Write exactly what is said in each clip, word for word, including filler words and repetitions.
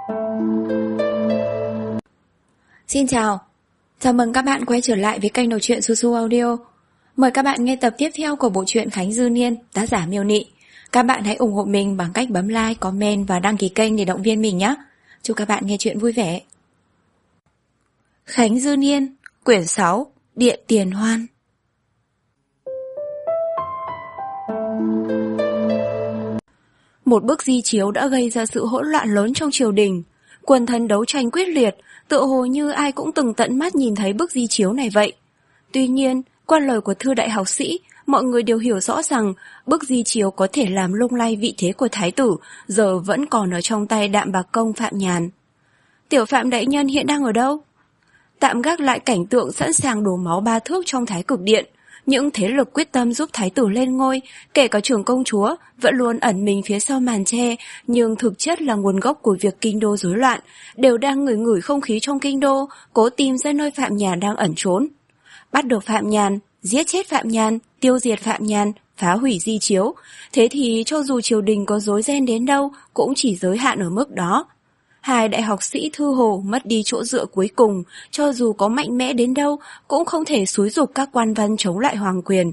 Xin chào, chào mừng các bạn quay trở lại với kênh đọc truyện Su Su Audio. Mời các bạn nghe tập tiếp theo của bộ truyện Khánh Dư Niên, tác giả Miêu Nị. Các bạn hãy ủng hộ mình bằng cách bấm like, comment và đăng ký kênh để động viên mình nhé. Chúc các bạn nghe truyện vui vẻ. Khánh Dư Niên, quyển sáu, Điện Tiền Hoan. Một bức di chiếu đã gây ra sự hỗn loạn lớn trong triều đình. Quần thần đấu tranh quyết liệt, tựa hồ như ai cũng từng tận mắt nhìn thấy bức di chiếu này vậy. Tuy nhiên, qua lời của thư đại học sĩ, mọi người đều hiểu rõ rằng bức di chiếu có thể làm lung lay vị thế của thái tử, giờ vẫn còn ở trong tay Đạm Bạc Công Phạm Nhàn. Tiểu Phạm đại nhân hiện đang ở đâu? Tạm gác lại cảnh tượng sẵn sàng đổ máu ba thước trong Thái Cực Điện, những thế lực quyết tâm giúp thái tử lên ngôi, kể cả trưởng công chúa, vẫn luôn ẩn mình phía sau màn che, nhưng thực chất là nguồn gốc của việc kinh đô rối loạn, đều đang ngửi ngửi không khí trong kinh đô, cố tìm ra nơi Phạm Nhàn đang ẩn trốn. Bắt được Phạm Nhàn, giết chết Phạm Nhàn, tiêu diệt Phạm Nhàn, phá hủy di chiếu, thế thì cho dù triều đình có rối ren đến đâu, cũng chỉ giới hạn ở mức đó. Hai đại học sĩ Thư Hồ mất đi chỗ dựa cuối cùng, cho dù có mạnh mẽ đến đâu, cũng không thể xúi giục các quan văn chống lại hoàng quyền.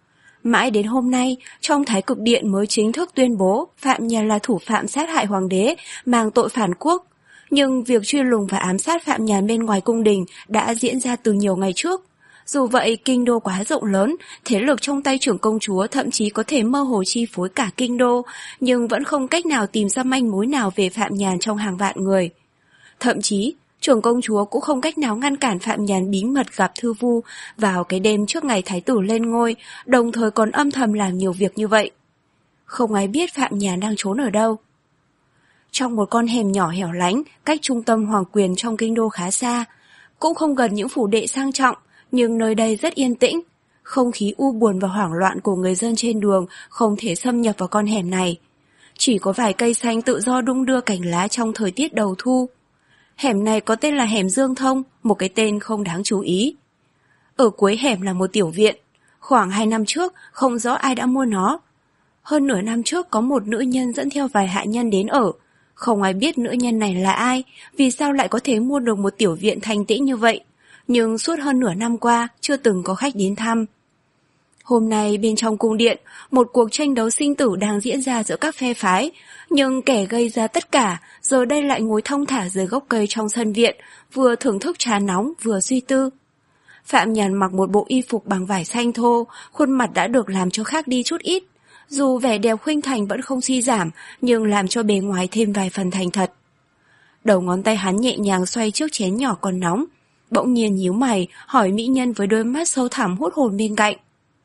Mãi đến hôm nay, trong Thái Cực Điện mới chính thức tuyên bố Phạm Nhàn là thủ phạm sát hại hoàng đế, mang tội phản quốc. Nhưng việc truy lùng và ám sát Phạm Nhàn bên ngoài cung đình đã diễn ra từ nhiều ngày trước. Dù vậy, kinh đô quá rộng lớn, thế lực trong tay trưởng công chúa thậm chí có thể mơ hồ chi phối cả kinh đô, nhưng vẫn không cách nào tìm ra manh mối nào về Phạm Nhàn trong hàng vạn người. Thậm chí, trưởng công chúa cũng không cách nào ngăn cản Phạm Nhàn bí mật gặp Thư Vu vào cái đêm trước ngày thái tử lên ngôi, đồng thời còn âm thầm làm nhiều việc như vậy. Không ai biết Phạm Nhàn đang trốn ở đâu. Trong một con hẻm nhỏ hẻo lánh, cách trung tâm hoàng quyền trong kinh đô khá xa, cũng không gần những phủ đệ sang trọng, nhưng nơi đây rất yên tĩnh. Không khí u buồn và hoảng loạn của người dân trên đường không thể xâm nhập vào con hẻm này. Chỉ có vài cây xanh tự do đung đưa cành lá trong thời tiết đầu thu. Hẻm này có tên là hẻm Dương Thông, một cái tên không đáng chú ý. Ở cuối hẻm là một tiểu viện. Khoảng hai năm trước, không rõ ai đã mua nó. Hơn nửa năm trước có một nữ nhân dẫn theo vài hạ nhân đến ở. Không ai biết nữ nhân này là ai, vì sao lại có thể mua được một tiểu viện thanh tĩnh như vậy. Nhưng suốt hơn nửa năm qua chưa từng có khách đến thăm. Hôm nay bên trong cung điện, một cuộc tranh đấu sinh tử đang diễn ra giữa các phe phái, nhưng kẻ gây ra tất cả giờ đây lại ngồi thong thả dưới gốc cây trong sân viện, vừa thưởng thức trà nóng vừa suy tư. Phạm Nhàn mặc một bộ y phục bằng vải xanh thô, khuôn mặt đã được làm cho khác đi chút ít. Dù vẻ đẹp khuynh thành vẫn không suy giảm, nhưng làm cho bề ngoài thêm vài phần thành thật. Đầu ngón tay hắn nhẹ nhàng xoay chiếc chén nhỏ còn nóng, bỗng nhiên nhíu mày, hỏi mỹ nhân với đôi mắt sâu thẳm hút hồn bên cạnh.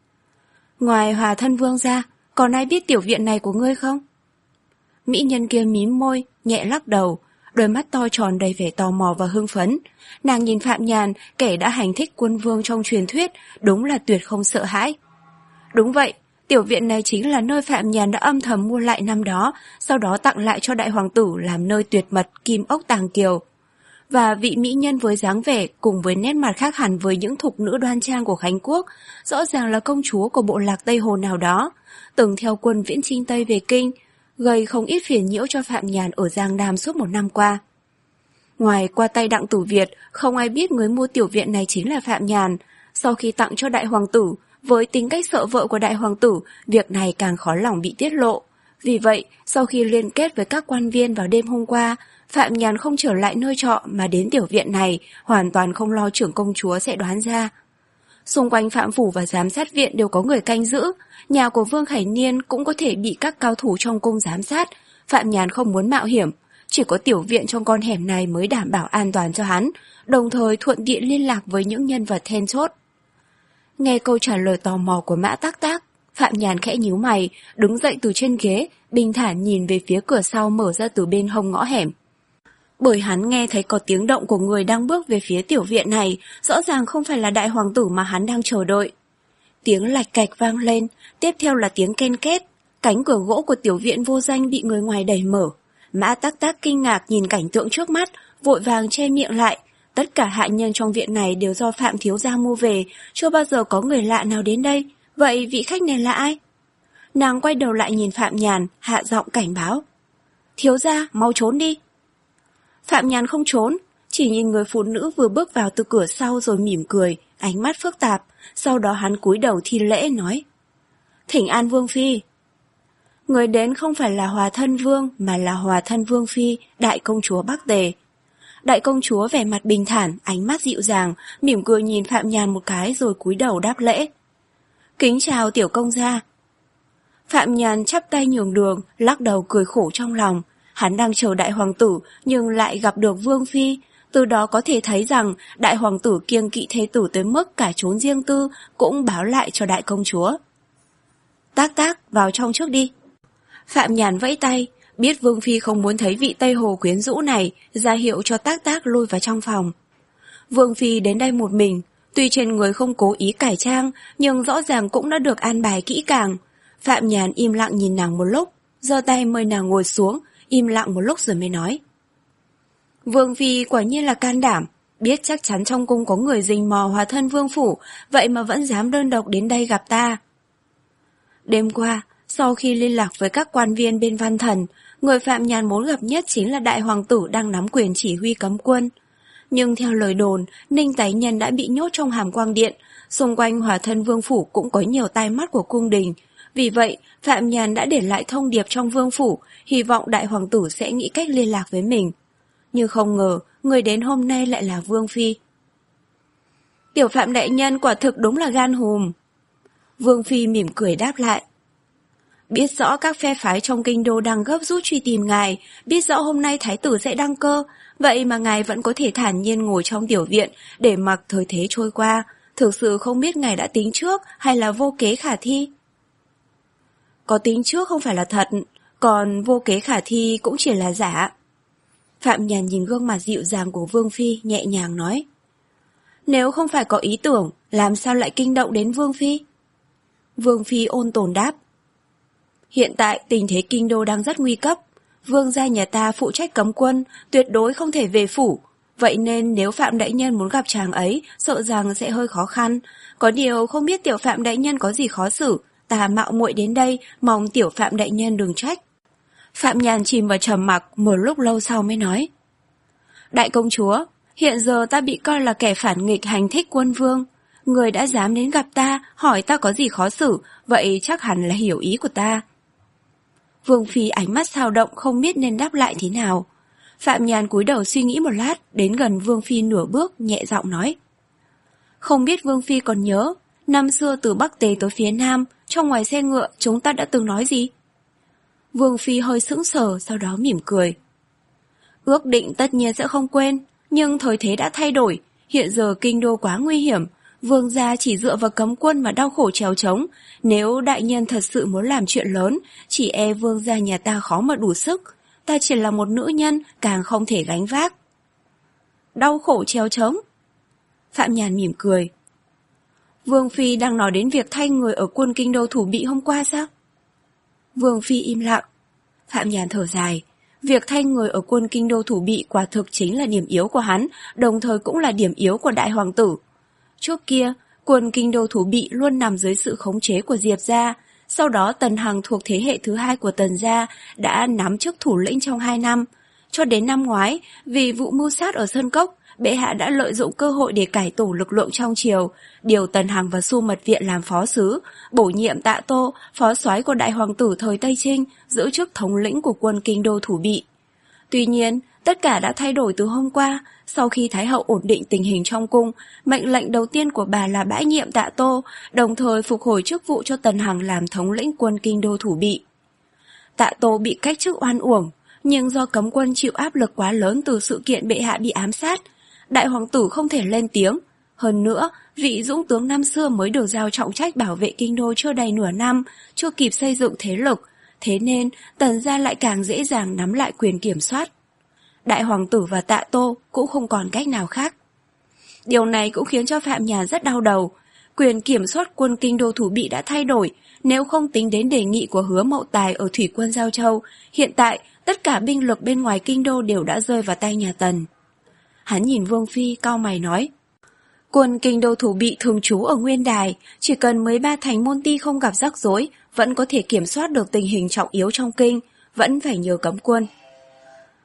Ngoài Hòa thân vương ra, còn ai biết tiểu viện này của ngươi không? Mỹ nhân kia mím môi, nhẹ lắc đầu, đôi mắt to tròn đầy vẻ tò mò và hưng phấn. Nàng nhìn Phạm Nhàn, kẻ đã hành thích quân vương trong truyền thuyết, đúng là tuyệt không sợ hãi. Đúng vậy, tiểu viện này chính là nơi Phạm Nhàn đã âm thầm mua lại năm đó, sau đó tặng lại cho đại hoàng tử làm nơi tuyệt mật kim ốc tàng kiều. Và vị mỹ nhân với dáng vẻ cùng với nét mặt khác hẳn với những thục nữ đoan trang của Khánh Quốc, rõ ràng là công chúa của bộ lạc Tây Hồ nào đó, từng theo quân viễn chinh Tây về kinh, gây không ít phiền nhiễu cho Phạm Nhàn ở Giang Nam suốt một năm qua. Ngoài qua tay Đặng Tử Việt, không ai biết người mua tiểu viện này chính là Phạm Nhàn. Sau khi tặng cho đại hoàng tử, với tính cách sợ vợ của đại hoàng tử, việc này càng khó lòng bị tiết lộ. Vì vậy, sau khi liên kết với các quan viên vào đêm hôm qua, Phạm Nhàn không trở lại nơi trọ mà đến tiểu viện này, hoàn toàn không lo trưởng công chúa sẽ đoán ra. Xung quanh Phạm Phủ và giám sát viện đều có người canh giữ, nhà của Vương Khải Niên cũng có thể bị các cao thủ trong cung giám sát. Phạm Nhàn không muốn mạo hiểm, chỉ có tiểu viện trong con hẻm này mới đảm bảo an toàn cho hắn, đồng thời thuận tiện liên lạc với những nhân vật then chốt. Nghe câu trả lời tò mò của Mã Tắc Tác, Phạm Nhàn khẽ nhíu mày, đứng dậy từ trên ghế, bình thản nhìn về phía cửa sau mở ra từ bên hông ngõ hẻm. Bởi hắn nghe thấy có tiếng động của người đang bước về phía tiểu viện này, rõ ràng không phải là đại hoàng tử mà hắn đang chờ đợi. Tiếng lạch cạch vang lên, tiếp theo là tiếng ken két, cánh cửa gỗ của tiểu viện vô danh bị người ngoài đẩy mở. Mã Tắc Tác kinh ngạc nhìn cảnh tượng trước mắt, vội vàng che miệng lại. Tất cả hạ nhân trong viện này đều do Phạm thiếu gia mua về, chưa bao giờ có người lạ nào đến đây. Vậy vị khách này là ai? Nàng quay đầu lại nhìn Phạm Nhàn, hạ giọng cảnh báo. Thiếu gia, mau trốn đi. Phạm Nhàn không trốn, chỉ nhìn người phụ nữ vừa bước vào từ cửa sau rồi mỉm cười, ánh mắt phức tạp. Sau đó hắn cúi đầu thi lễ nói: Thỉnh an Vương Phi. Người đến không phải là Hòa Thân Vương mà là Hòa Thân Vương Phi, đại công chúa Bắc Tề. Đại công chúa vẻ mặt bình thản, ánh mắt dịu dàng, mỉm cười nhìn Phạm Nhàn một cái rồi cúi đầu đáp lễ. Kính chào tiểu công gia. Phạm Nhàn chắp tay nhường đường, lắc đầu cười khổ trong lòng. Hắn đang chờ đại hoàng tử nhưng lại gặp được Vương Phi. Từ đó có thể thấy rằng đại hoàng tử kiêng kỵ thế tử tới mức cả chốn riêng tư cũng báo lại cho đại công chúa. Tác tác, vào trong trước đi. Phạm Nhàn vẫy tay, biết Vương Phi không muốn thấy vị Tây Hồ quyến rũ này, ra hiệu cho tác tác lui vào trong phòng. Vương Phi đến đây một mình, tuy trên người không cố ý cải trang, nhưng rõ ràng cũng đã được an bài kỹ càng. Phạm Nhàn im lặng nhìn nàng một lúc, giơ tay mời nàng ngồi xuống, im lặng một lúc rồi mới nói. Vương Phi quả nhiên là can đảm, biết chắc chắn trong cung có người rình mò Hòa Thân Vương phủ, vậy mà vẫn dám đơn độc đến đây gặp ta. Đêm qua, sau khi liên lạc với các quan viên bên Văn Thần, người Phạm Nhàn muốn gặp nhất chính là đại hoàng tử đang nắm quyền chỉ huy cấm quân. Nhưng theo lời đồn, Ninh Tái Nhân đã bị nhốt trong Hàm Quang Điện, xung quanh Hòa Thân Vương phủ cũng có nhiều tai mắt của cung đình. Vì vậy, Phạm Nhàn đã để lại thông điệp trong vương phủ, hy vọng đại hoàng tử sẽ nghĩ cách liên lạc với mình. Nhưng không ngờ, người đến hôm nay lại là Vương Phi. Tiểu Phạm đại nhân quả thực đúng là gan hùm. Vương Phi mỉm cười đáp lại. Biết rõ các phe phái trong kinh đô đang gấp rút truy tìm ngài, biết rõ hôm nay thái tử sẽ đăng cơ, vậy mà ngài vẫn có thể thản nhiên ngồi trong tiểu viện để mặc thời thế trôi qua. Thực sự không biết ngài đã tính trước hay là vô kế khả thi. Có tính trước không phải là thật, còn vô kế khả thi cũng chỉ là giả. Phạm Nhàn nhìn gương mặt dịu dàng của Vương Phi, nhẹ nhàng nói. Nếu không phải có ý tưởng, làm sao lại kinh động đến Vương Phi? Vương Phi ôn tồn đáp. Hiện tại tình thế kinh đô đang rất nguy cấp. Vương gia nhà ta phụ trách cấm quân, tuyệt đối không thể về phủ. Vậy nên nếu Phạm đại nhân muốn gặp chàng ấy, sợ rằng sẽ hơi khó khăn. Có điều không biết tiểu Phạm đại nhân có gì khó xử, ta mạo muội đến đây, mong tiểu Phạm đại nhân đừng trách. Phạm Nhàn chìm vào trầm mặc, một lúc lâu sau mới nói. Đại công chúa, hiện giờ ta bị coi là kẻ phản nghịch hành thích quân vương. Người đã dám đến gặp ta, hỏi ta có gì khó xử, vậy chắc hẳn là hiểu ý của ta. Vương Phi ánh mắt dao động không biết nên đáp lại thế nào. Phạm Nhàn cúi đầu suy nghĩ một lát, đến gần Vương Phi nửa bước, nhẹ giọng nói. Không biết Vương Phi còn nhớ, năm xưa từ Bắc Tề tới phía Nam, trong ngoài xe ngựa chúng ta đã từng nói gì? Vương Phi hơi sững sờ, sau đó mỉm cười. Ước định tất nhiên sẽ không quên, nhưng thời thế đã thay đổi, hiện giờ kinh đô quá nguy hiểm, Vương gia chỉ dựa vào cấm quân mà đau khổ trèo trống, nếu đại nhân thật sự muốn làm chuyện lớn, chỉ e Vương gia nhà ta khó mà đủ sức, ta chỉ là một nữ nhân, càng không thể gánh vác. Đau khổ trèo trống? Phạm Nhàn mỉm cười. Vương Phi đang nói đến việc thay người ở quân kinh đô thủ bị hôm qua sao? Vương Phi im lặng. Phạm Nhàn thở dài. Việc thay người ở quân kinh đô thủ bị quả thực chính là điểm yếu của hắn, đồng thời cũng là điểm yếu của đại hoàng tử. Trước kia, quân kinh đô thủ bị luôn nằm dưới sự khống chế của Diệp gia. Sau đó Tần Hằng thuộc thế hệ thứ hai của Tần gia đã nắm chức thủ lĩnh trong hai năm. Cho đến năm ngoái, vì vụ mưu sát ở Sơn Cốc, bệ hạ đã lợi dụng cơ hội để cải tổ lực lượng trong triều, điều Tần Hằng và Xu Mật Viện làm phó sứ, bổ nhiệm Tạ Tô, phó soái của đại hoàng tử thời Tây Trinh, giữ chức thống lĩnh của quân kinh đô thủ bị. Tuy nhiên, tất cả đã thay đổi từ hôm qua, sau khi Thái hậu ổn định tình hình trong cung, mệnh lệnh đầu tiên của bà là bãi nhiệm Tạ Tô, đồng thời phục hồi chức vụ cho Tần Hằng làm thống lĩnh quân kinh đô thủ bị. Tạ Tô bị cách chức oan uổng, nhưng do cấm quân chịu áp lực quá lớn từ sự kiện bệ hạ bị ám sát, đại hoàng tử không thể lên tiếng. Hơn nữa, vị dũng tướng năm xưa mới được giao trọng trách bảo vệ kinh đô chưa đầy nửa năm, chưa kịp xây dựng thế lực, thế nên Tần gia lại càng dễ dàng nắm lại quyền kiểm soát. Đại hoàng tử và Tạ Tô cũng không còn cách nào khác. Điều này cũng khiến cho Phạm Nhàn rất đau đầu. Quyền kiểm soát quân kinh đô thủ bị đã thay đổi, nếu không tính đến đề nghị của Hứa Mậu Tài ở thủy quân Giao Châu, hiện tại tất cả binh lực bên ngoài kinh đô đều đã rơi vào tay nhà Tần. Hắn nhìn Vương Phi cau mày nói, quân kinh đô thủ bị thường trú ở Nguyên Đài, chỉ cần mười ba thành môn ti không gặp rắc rối, vẫn có thể kiểm soát được tình hình trọng yếu trong kinh, vẫn phải nhờ cấm quân.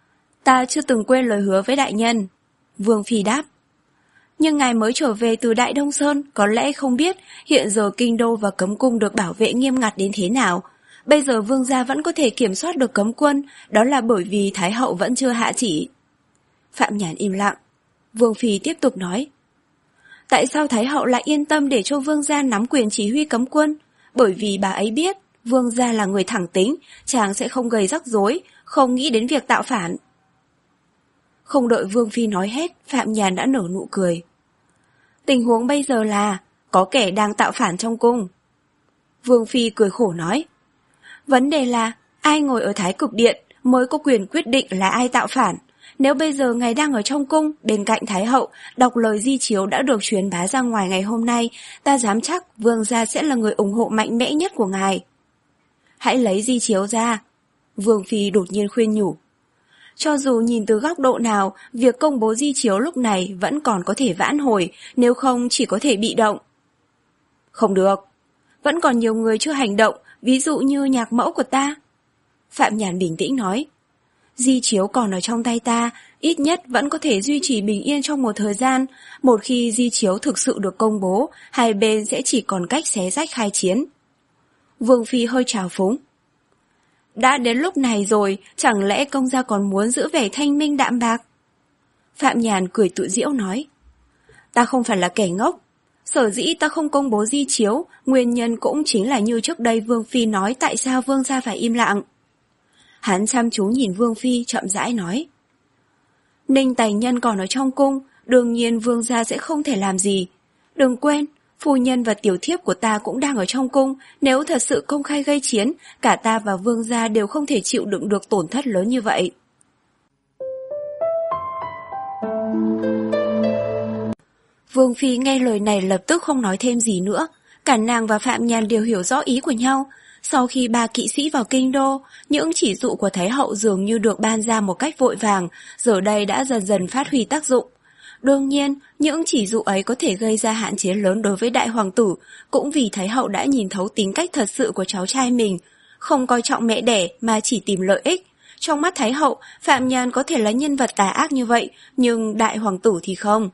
Ta chưa từng quên lời hứa với đại nhân. Vương Phi đáp. Nhưng ngài mới trở về từ Đại Đông Sơn, có lẽ không biết hiện giờ kinh đô và cấm cung được bảo vệ nghiêm ngặt đến thế nào. Bây giờ vương gia vẫn có thể kiểm soát được cấm quân, đó là bởi vì Thái hậu vẫn chưa hạ chỉ. Phạm Nhàn im lặng. Vương Phi tiếp tục nói. Tại sao Thái hậu lại yên tâm để cho vương gia nắm quyền chỉ huy cấm quân? Bởi vì bà ấy biết vương gia là người thẳng tính, chàng sẽ không gây rắc rối, không nghĩ đến việc tạo phản. Không đợi Vương Phi nói hết, Phạm Nhàn đã nở nụ cười. Tình huống bây giờ là có kẻ đang tạo phản trong cung. Vương Phi cười khổ nói. Vấn đề là ai ngồi ở Thái Cực Điện mới có quyền quyết định là ai tạo phản. Nếu bây giờ ngài đang ở trong cung, bên cạnh Thái hậu, đọc lời di chiếu đã được truyền bá ra ngoài ngày hôm nay, ta dám chắc vương gia sẽ là người ủng hộ mạnh mẽ nhất của ngài. Hãy lấy di chiếu ra. Vương Phi đột nhiên khuyên nhủ. Cho dù nhìn từ góc độ nào, việc công bố di chiếu lúc này vẫn còn có thể vãn hồi, nếu không chỉ có thể bị động. Không được. Vẫn còn nhiều người chưa hành động, ví dụ như nhạc mẫu của ta. Phạm Nhàn bình tĩnh nói. Di chiếu còn ở trong tay ta, ít nhất vẫn có thể duy trì bình yên trong một thời gian. Một khi di chiếu thực sự được công bố, hai bên sẽ chỉ còn cách xé rách khai chiến. Vương Phi hơi trào phúng. Đã đến lúc này rồi, chẳng lẽ công gia còn muốn giữ vẻ thanh minh đạm bạc? Phạm Nhàn cười tự giễu nói. Ta không phải là kẻ ngốc. Sở dĩ ta không công bố di chiếu, nguyên nhân cũng chính là như trước đây Vương Phi nói tại sao vương gia phải im lặng. Hắn chăm chú nhìn Vương Phi chậm rãi nói. Ninh Tài Nhân còn ở trong cung, đương nhiên vương gia sẽ không thể làm gì. Đừng quên, phu nhân và tiểu thiếp của ta cũng đang ở trong cung, nếu thật sự công khai gây chiến, cả ta và vương gia đều không thể chịu đựng được tổn thất lớn như vậy. Vương Phi nghe lời này lập tức không nói thêm gì nữa, cả nàng và Phạm Nhàn đều hiểu rõ ý của nhau. Sau khi ba kỵ sĩ vào kinh đô, những chỉ dụ của Thái hậu dường như được ban ra một cách vội vàng, giờ đây đã dần dần phát huy tác dụng. Đương nhiên, những chỉ dụ ấy có thể gây ra hạn chế lớn đối với đại hoàng tử, cũng vì Thái hậu đã nhìn thấu tính cách thật sự của cháu trai mình, không coi trọng mẹ đẻ mà chỉ tìm lợi ích. Trong mắt Thái hậu, Phạm Nhàn có thể là nhân vật tà ác như vậy, nhưng đại hoàng tử thì không.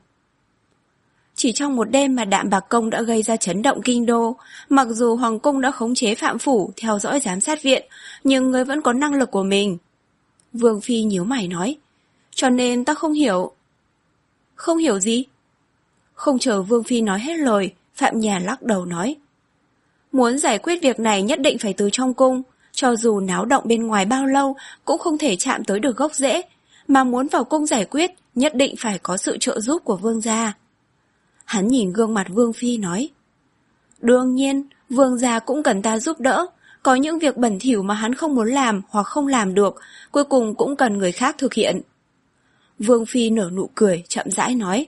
Chỉ trong một đêm mà Đạm Bạc Công đã gây ra chấn động kinh đô, mặc dù hoàng cung đã khống chế Phạm phủ, theo dõi giám sát viện, nhưng người vẫn có năng lực của mình. Vương Phi nhíu mày nói, cho nên ta không hiểu. Không hiểu gì? Không chờ Vương Phi nói hết lời, Phạm Nhàn lắc đầu nói. Muốn giải quyết việc này nhất định phải từ trong cung, cho dù náo động bên ngoài bao lâu cũng không thể chạm tới được gốc rễ, mà muốn vào cung giải quyết nhất định phải có sự trợ giúp của vương gia. Hắn nhìn gương mặt Vương Phi nói. Đương nhiên, vương gia cũng cần ta giúp đỡ, có những việc bẩn thỉu mà hắn không muốn làm hoặc không làm được, cuối cùng cũng cần người khác thực hiện. Vương Phi nở nụ cười, chậm rãi nói.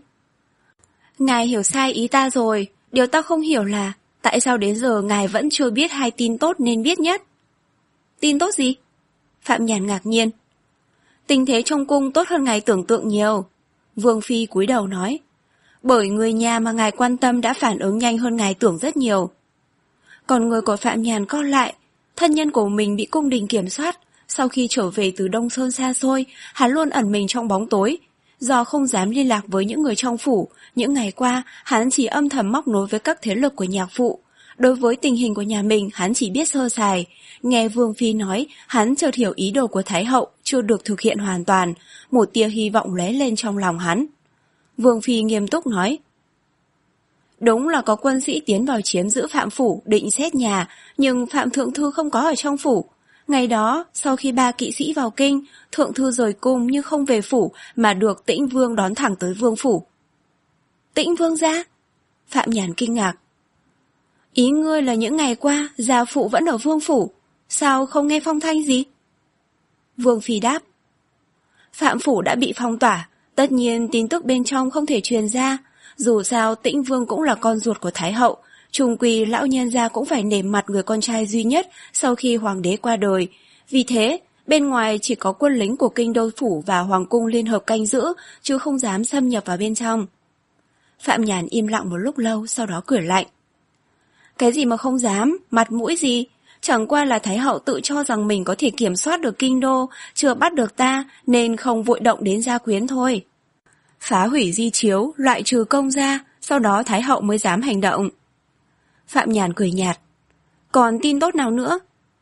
Ngài hiểu sai ý ta rồi, điều ta không hiểu là tại sao đến giờ ngài vẫn chưa biết hai tin tốt nên biết nhất. Tin tốt gì? Phạm Nhàn ngạc nhiên. Tình thế trong cung tốt hơn ngài tưởng tượng nhiều. Vương Phi cúi đầu nói. Bởi người nhà mà ngài quan tâm đã phản ứng nhanh hơn ngài tưởng rất nhiều. Còn người của Phạm Nhàn co lại, thân nhân của mình bị cung đình kiểm soát. Sau khi trở về từ Đông Sơn xa xôi, hắn luôn ẩn mình trong bóng tối. Do không dám liên lạc với những người trong phủ, những ngày qua hắn chỉ âm thầm móc nối với các thế lực của nhạc phụ. Đối với tình hình của nhà mình hắn chỉ biết sơ sài. Nghe Vương Phi nói, hắn chợt hiểu ý đồ của Thái hậu chưa được thực hiện hoàn toàn, một tia hy vọng lóe lên trong lòng hắn. Vương Phi nghiêm túc nói. Đúng là có quân sĩ tiến vào chiếm giữ Phạm phủ, định xét nhà, nhưng Phạm Thượng Thư không có ở trong phủ. Ngày đó, sau khi ba kỵ sĩ vào kinh, Thượng Thư rời cung nhưng không về phủ mà được Tĩnh Vương đón thẳng tới Vương phủ. Tĩnh Vương gia? Phạm Nhàn kinh ngạc. Ý ngươi là những ngày qua, gia phụ vẫn ở Vương phủ, sao không nghe phong thanh gì? Vương Phi đáp. Phạm phủ đã bị phong tỏa, tất nhiên tin tức bên trong không thể truyền ra. Dù sao Tĩnh Vương cũng là con ruột của Thái hậu, chung quy lão nhân gia cũng phải nể mặt người con trai duy nhất sau khi hoàng đế qua đời. Vì thế, bên ngoài chỉ có quân lính của kinh đô phủ và hoàng cung liên hợp canh giữ, chứ không dám xâm nhập vào bên trong. Phạm Nhàn im lặng một lúc lâu, sau đó cười lạnh. Cái gì mà không dám, mặt mũi gì? Chẳng qua là Thái hậu tự cho rằng mình có thể kiểm soát được kinh đô, chưa bắt được ta nên không vội động đến gia quyến thôi. Phá hủy di chiếu, loại trừ công gia, sau đó Thái hậu mới dám hành động. Phạm Nhàn cười nhạt. Còn tin tốt nào nữa?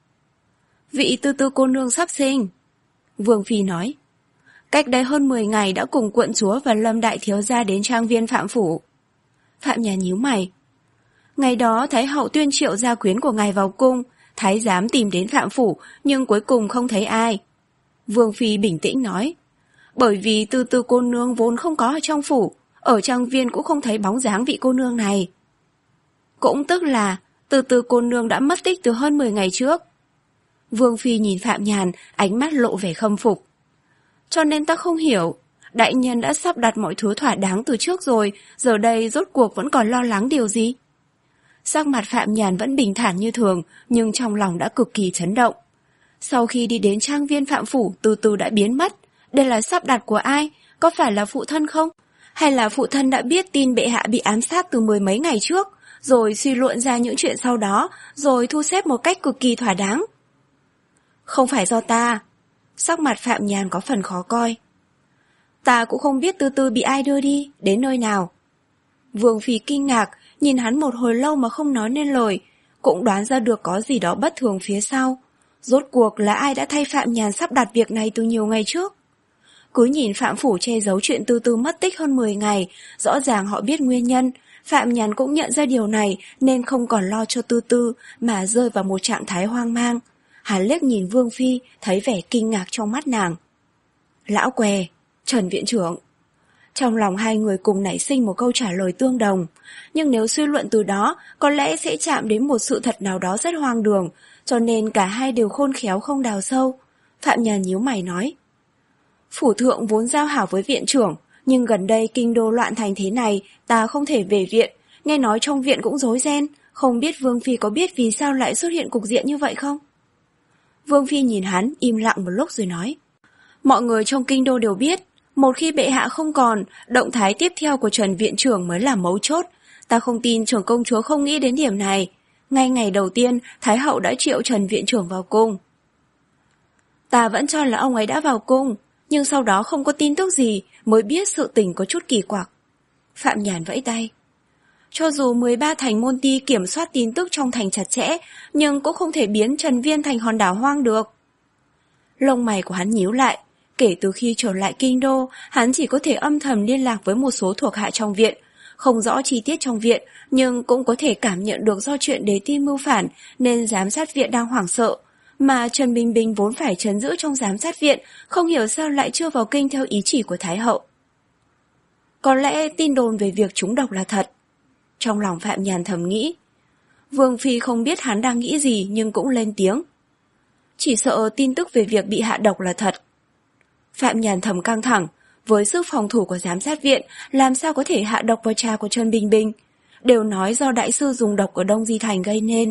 Vị tư tư cô nương sắp sinh. Vương Phi nói. Cách đây hơn mười ngày đã cùng quận chúa và Lâm đại thiếu gia đến trang viên Phạm phủ. Phạm Nhàn nhíu mày. Ngày đó Thái hậu tuyên triệu gia quyến của ngài vào cung, Thái giám tìm đến Phạm phủ nhưng cuối cùng không thấy ai. Vương Phi bình tĩnh nói. Bởi vì tư tư cô nương vốn không có ở trong phủ, ở trang viên cũng không thấy bóng dáng vị cô nương này. Cũng tức là tư tư cô nương đã mất tích từ hơn mười ngày trước. Vương Phi nhìn Phạm Nhàn, ánh mắt lộ vẻ khâm phục. Cho nên ta không hiểu, đại nhân đã sắp đặt mọi thứ thỏa đáng từ trước rồi, giờ đây rốt cuộc vẫn còn lo lắng điều gì? Sắc mặt Phạm Nhàn vẫn bình thản như thường, nhưng trong lòng đã cực kỳ chấn động. Sau khi đi đến trang viên Phạm phủ, từ từ đã biến mất. Đây là sắp đặt của ai? Có phải là phụ thân không? Hay là phụ thân đã biết tin bệ hạ bị ám sát từ mười mấy ngày trước, rồi suy luận ra những chuyện sau đó, rồi thu xếp một cách cực kỳ thỏa đáng? Không phải do ta. Sắc mặt Phạm Nhàn có phần khó coi. Ta cũng không biết tư tư bị ai đưa đi, đến nơi nào. Vương Phi kinh ngạc, nhìn hắn một hồi lâu mà không nói nên lời, cũng đoán ra được có gì đó bất thường phía sau. Rốt cuộc là ai đã thay Phạm Nhàn sắp đặt việc này từ nhiều ngày trước? Cứ nhìn Phạm phủ che giấu chuyện tư tư mất tích hơn mười ngày, rõ ràng họ biết nguyên nhân. Phạm Nhàn cũng nhận ra điều này nên không còn lo cho tư tư mà rơi vào một trạng thái hoang mang. Hắn liếc nhìn Vương Phi, thấy vẻ kinh ngạc trong mắt nàng. Lão què, Trần viện trưởng. Trong lòng hai người cùng nảy sinh một câu trả lời tương đồng, nhưng nếu suy luận từ đó, có lẽ sẽ chạm đến một sự thật nào đó rất hoang đường, cho nên cả hai đều khôn khéo không đào sâu. Phạm Nhàn nhíu mày nói. Phủ thượng vốn giao hảo với viện trưởng, nhưng gần đây kinh đô loạn thành thế này, ta không thể về viện, nghe nói trong viện cũng rối ren, không biết Vương Phi có biết vì sao lại xuất hiện cục diện như vậy không? Vương Phi nhìn hắn, im lặng một lúc rồi nói. Mọi người trong kinh đô đều biết, một khi bệ hạ không còn, động thái tiếp theo của Trần viện trưởng mới là mấu chốt. Ta không tin trưởng công chúa không nghĩ đến điểm này. Ngay ngày đầu tiên, Thái hậu đã triệu Trần viện trưởng vào cung. Ta vẫn cho là ông ấy đã vào cung, nhưng sau đó không có tin tức gì, mới biết sự tình có chút kỳ quặc. Phạm Nhàn vẫy tay. Cho dù mười ba thành môn ti kiểm soát tin tức trong thành chặt chẽ, nhưng cũng không thể biến Trần Viên thành hòn đảo hoang được. Lông mày của hắn nhíu lại. Kể từ khi trở lại kinh đô, hắn chỉ có thể âm thầm liên lạc với một số thuộc hạ trong viện. Không rõ chi tiết trong viện, nhưng cũng có thể cảm nhận được do chuyện đế tin mưu phản nên giám sát viện đang hoảng sợ. Mà Trần Bình Bình vốn phải trấn giữ trong giám sát viện, không hiểu sao lại chưa vào kinh theo ý chỉ của Thái hậu. Có lẽ tin đồn về việc trúng độc là thật. Trong lòng Phạm Nhàn thầm nghĩ. Vương Phi không biết hắn đang nghĩ gì nhưng cũng lên tiếng. Chỉ sợ tin tức về việc bị hạ độc là thật. Phạm Nhàn thầm căng thẳng, với sức phòng thủ của giám sát viện, làm sao có thể hạ độc vào trà của Trần Bình Bình? Đều nói do đại sư dùng độc ở Đông Di Thành gây nên.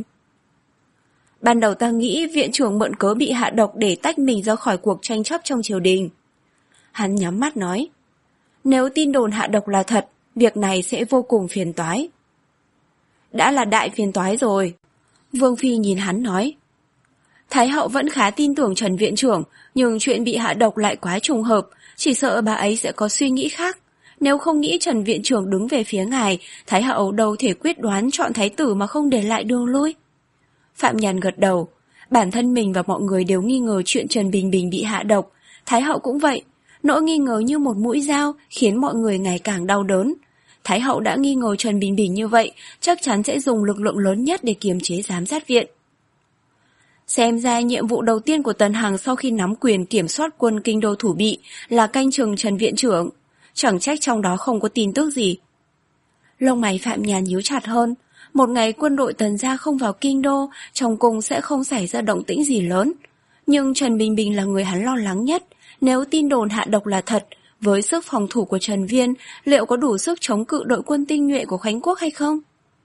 Ban đầu ta nghĩ viện trưởng mượn cớ bị hạ độc để tách mình ra khỏi cuộc tranh chấp trong triều đình. Hắn nhắm mắt nói, nếu tin đồn hạ độc là thật, việc này sẽ vô cùng phiền toái. Đã là đại phiền toái rồi. Vương Phi nhìn hắn nói. Thái hậu vẫn khá tin tưởng Trần viện trưởng, nhưng chuyện bị hạ độc lại quá trùng hợp, chỉ sợ bà ấy sẽ có suy nghĩ khác. Nếu không nghĩ Trần viện trưởng đứng về phía ngài, Thái hậu đâu thể quyết đoán chọn thái tử mà không để lại đường lui. Phạm Nhàn gật đầu, bản thân mình và mọi người đều nghi ngờ chuyện Trần Bình Bình bị hạ độc, Thái hậu cũng vậy. Nỗi nghi ngờ như một mũi dao khiến mọi người ngày càng đau đớn. Thái hậu đã nghi ngờ Trần Bình Bình như vậy, chắc chắn sẽ dùng lực lượng lớn nhất để kiềm chế giám sát viện. Xem ra nhiệm vụ đầu tiên của Tần Hằng sau khi nắm quyền kiểm soát quân kinh đô thủ bị là canh chừng Trần viện trưởng. Chẳng trách trong đó không có tin tức gì. Lông mày Phạm Nhàn nhíu chặt hơn. Một ngày quân đội Tần gia không vào kinh đô, trong cung sẽ không xảy ra động tĩnh gì lớn. Nhưng Trần Bình Bình là người hắn lo lắng nhất. Nếu tin đồn hạ độc là thật, với sức phòng thủ của Trần Viên, liệu có đủ sức chống cự đội quân tinh nhuệ của Khánh Quốc hay không?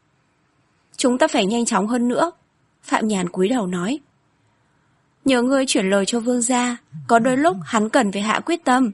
Chúng ta phải nhanh chóng hơn nữa. Phạm Nhàn cúi đầu nói. Nhờ ngươi chuyển lời cho vương gia, có đôi lúc hắn cần phải hạ quyết tâm.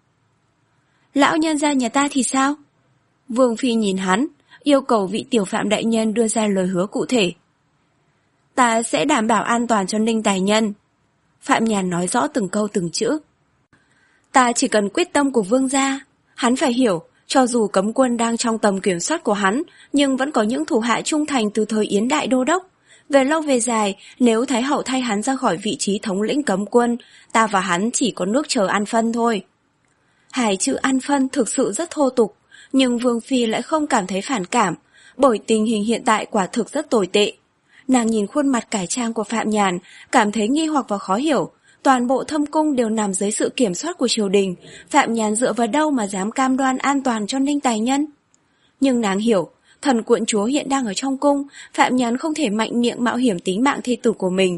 Lão nhân gia nhà ta thì sao? Vương Phi nhìn hắn, yêu cầu vị tiểu Phạm đại nhân đưa ra lời hứa cụ thể. Ta sẽ đảm bảo an toàn cho Ninh Tài Nhân. Phạm Nhàn nói rõ từng câu từng chữ. Ta chỉ cần quyết tâm của vương gia. Hắn phải hiểu, cho dù cấm quân đang trong tầm kiểm soát của hắn, nhưng vẫn có những thủ hạ trung thành từ thời Yến Đại Đô Đốc. Về lâu về dài, nếu Thái Hậu thay hắn ra khỏi vị trí thống lĩnh cấm quân, ta và hắn chỉ có nước chờ ăn phân thôi. Hai chữ ăn phân thực sự rất thô tục, nhưng Vương Phi lại không cảm thấy phản cảm, bởi tình hình hiện tại quả thực rất tồi tệ. Nàng nhìn khuôn mặt cải trang của Phạm Nhàn, cảm thấy nghi hoặc và khó hiểu. Toàn bộ thâm cung đều nằm dưới sự kiểm soát của triều đình, Phạm Nhàn dựa vào đâu mà dám cam đoan an toàn cho Ninh Tài Nhân? Nhưng nàng hiểu, thần quận chúa hiện đang ở trong cung, Phạm Nhàn không thể mạnh miệng mạo hiểm tính mạng thê tử của mình.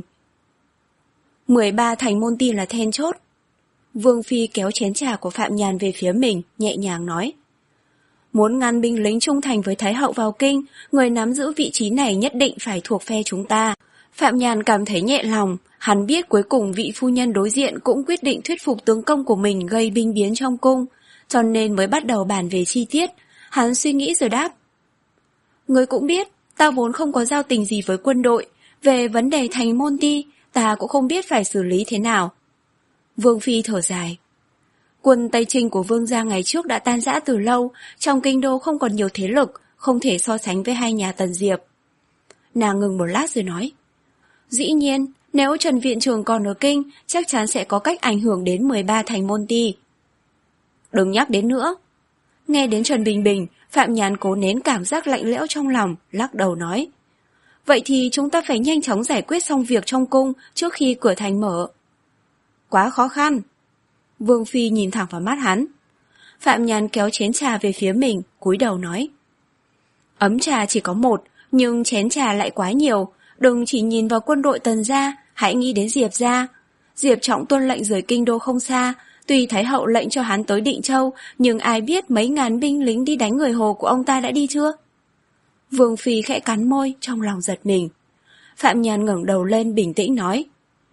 mười ba thành môn ti là then chốt. Vương Phi kéo chén trà của Phạm Nhàn về phía mình, nhẹ nhàng nói. Muốn ngăn binh lính trung thành với Thái Hậu vào kinh, người nắm giữ vị trí này nhất định phải thuộc phe chúng ta. Phạm Nhàn cảm thấy nhẹ lòng, hắn biết cuối cùng vị phu nhân đối diện cũng quyết định thuyết phục tướng công của mình gây binh biến trong cung, cho nên mới bắt đầu bàn về chi tiết. Hắn suy nghĩ rồi đáp. Ngươi cũng biết, ta vốn không có giao tình gì với quân đội, về vấn đề thành môn ti, ta cũng không biết phải xử lý thế nào. Vương Phi thở dài. Quân Tây Trinh của Vương gia ngày trước đã tan rã từ lâu, trong kinh đô không còn nhiều thế lực, không thể so sánh với hai nhà Tần Diệp. Nàng ngừng một lát rồi nói. Dĩ nhiên, nếu Trần Viện Trường còn ở kinh, chắc chắn sẽ có cách ảnh hưởng đến mười ba thành môn ti. Đừng nhắc đến nữa. Nghe đến Trần Bình Bình, Phạm Nhàn cố nén cảm giác lạnh lẽo trong lòng, lắc đầu nói. Vậy thì chúng ta phải nhanh chóng giải quyết xong việc trong cung trước khi cửa thành mở. Quá khó khăn. Vương Phi nhìn thẳng vào mắt hắn. Phạm Nhàn kéo chén trà về phía mình, cúi đầu nói. Ấm trà chỉ có một, nhưng chén trà lại quá nhiều. Đừng chỉ nhìn vào quân đội Tần gia, hãy nghĩ đến Diệp gia. Diệp Trọng tuân lệnh rời kinh đô không xa, tuy Thái Hậu lệnh cho hắn tới Định Châu, nhưng ai biết mấy ngàn binh lính đi đánh người Hồ của ông ta đã đi chưa? Vương Phi khẽ cắn môi, trong lòng giật mình. Phạm Nhàn ngẩng đầu lên bình tĩnh nói.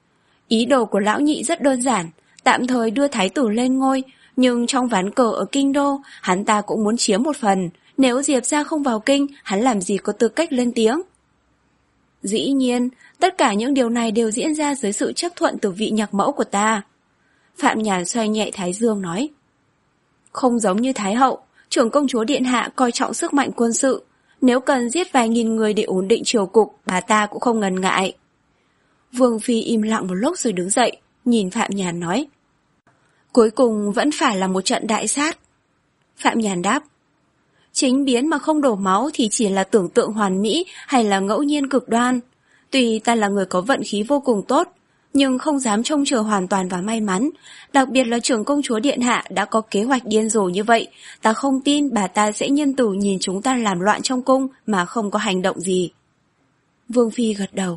Ý đồ của lão nhị rất đơn giản, tạm thời đưa thái tử lên ngôi, nhưng trong ván cờ ở kinh đô, hắn ta cũng muốn chiếm một phần. Nếu Diệp gia không vào kinh, hắn làm gì có tư cách lên tiếng? Dĩ nhiên, tất cả những điều này đều diễn ra dưới sự chấp thuận từ vị nhạc mẫu của ta. Phạm Nhàn xoay nhẹ thái dương nói. Không giống như Thái Hậu, trưởng công chúa điện hạ coi trọng sức mạnh quân sự. Nếu cần giết vài nghìn người để ổn định triều cục, bà ta cũng không ngần ngại. Vương Phi im lặng một lúc rồi đứng dậy, nhìn Phạm Nhàn nói. Cuối cùng vẫn phải là một trận đại sát. Phạm Nhàn đáp. Chính biến mà không đổ máu thì chỉ là tưởng tượng hoàn mỹ hay là ngẫu nhiên cực đoan. Tuy ta là người có vận khí vô cùng tốt, nhưng không dám trông chờ hoàn toàn vào may mắn. Đặc biệt là trưởng công chúa điện hạ đã có kế hoạch điên rồ như vậy, ta không tin bà ta sẽ nhân từ nhìn chúng ta làm loạn trong cung mà không có hành động gì. Vương Phi gật đầu.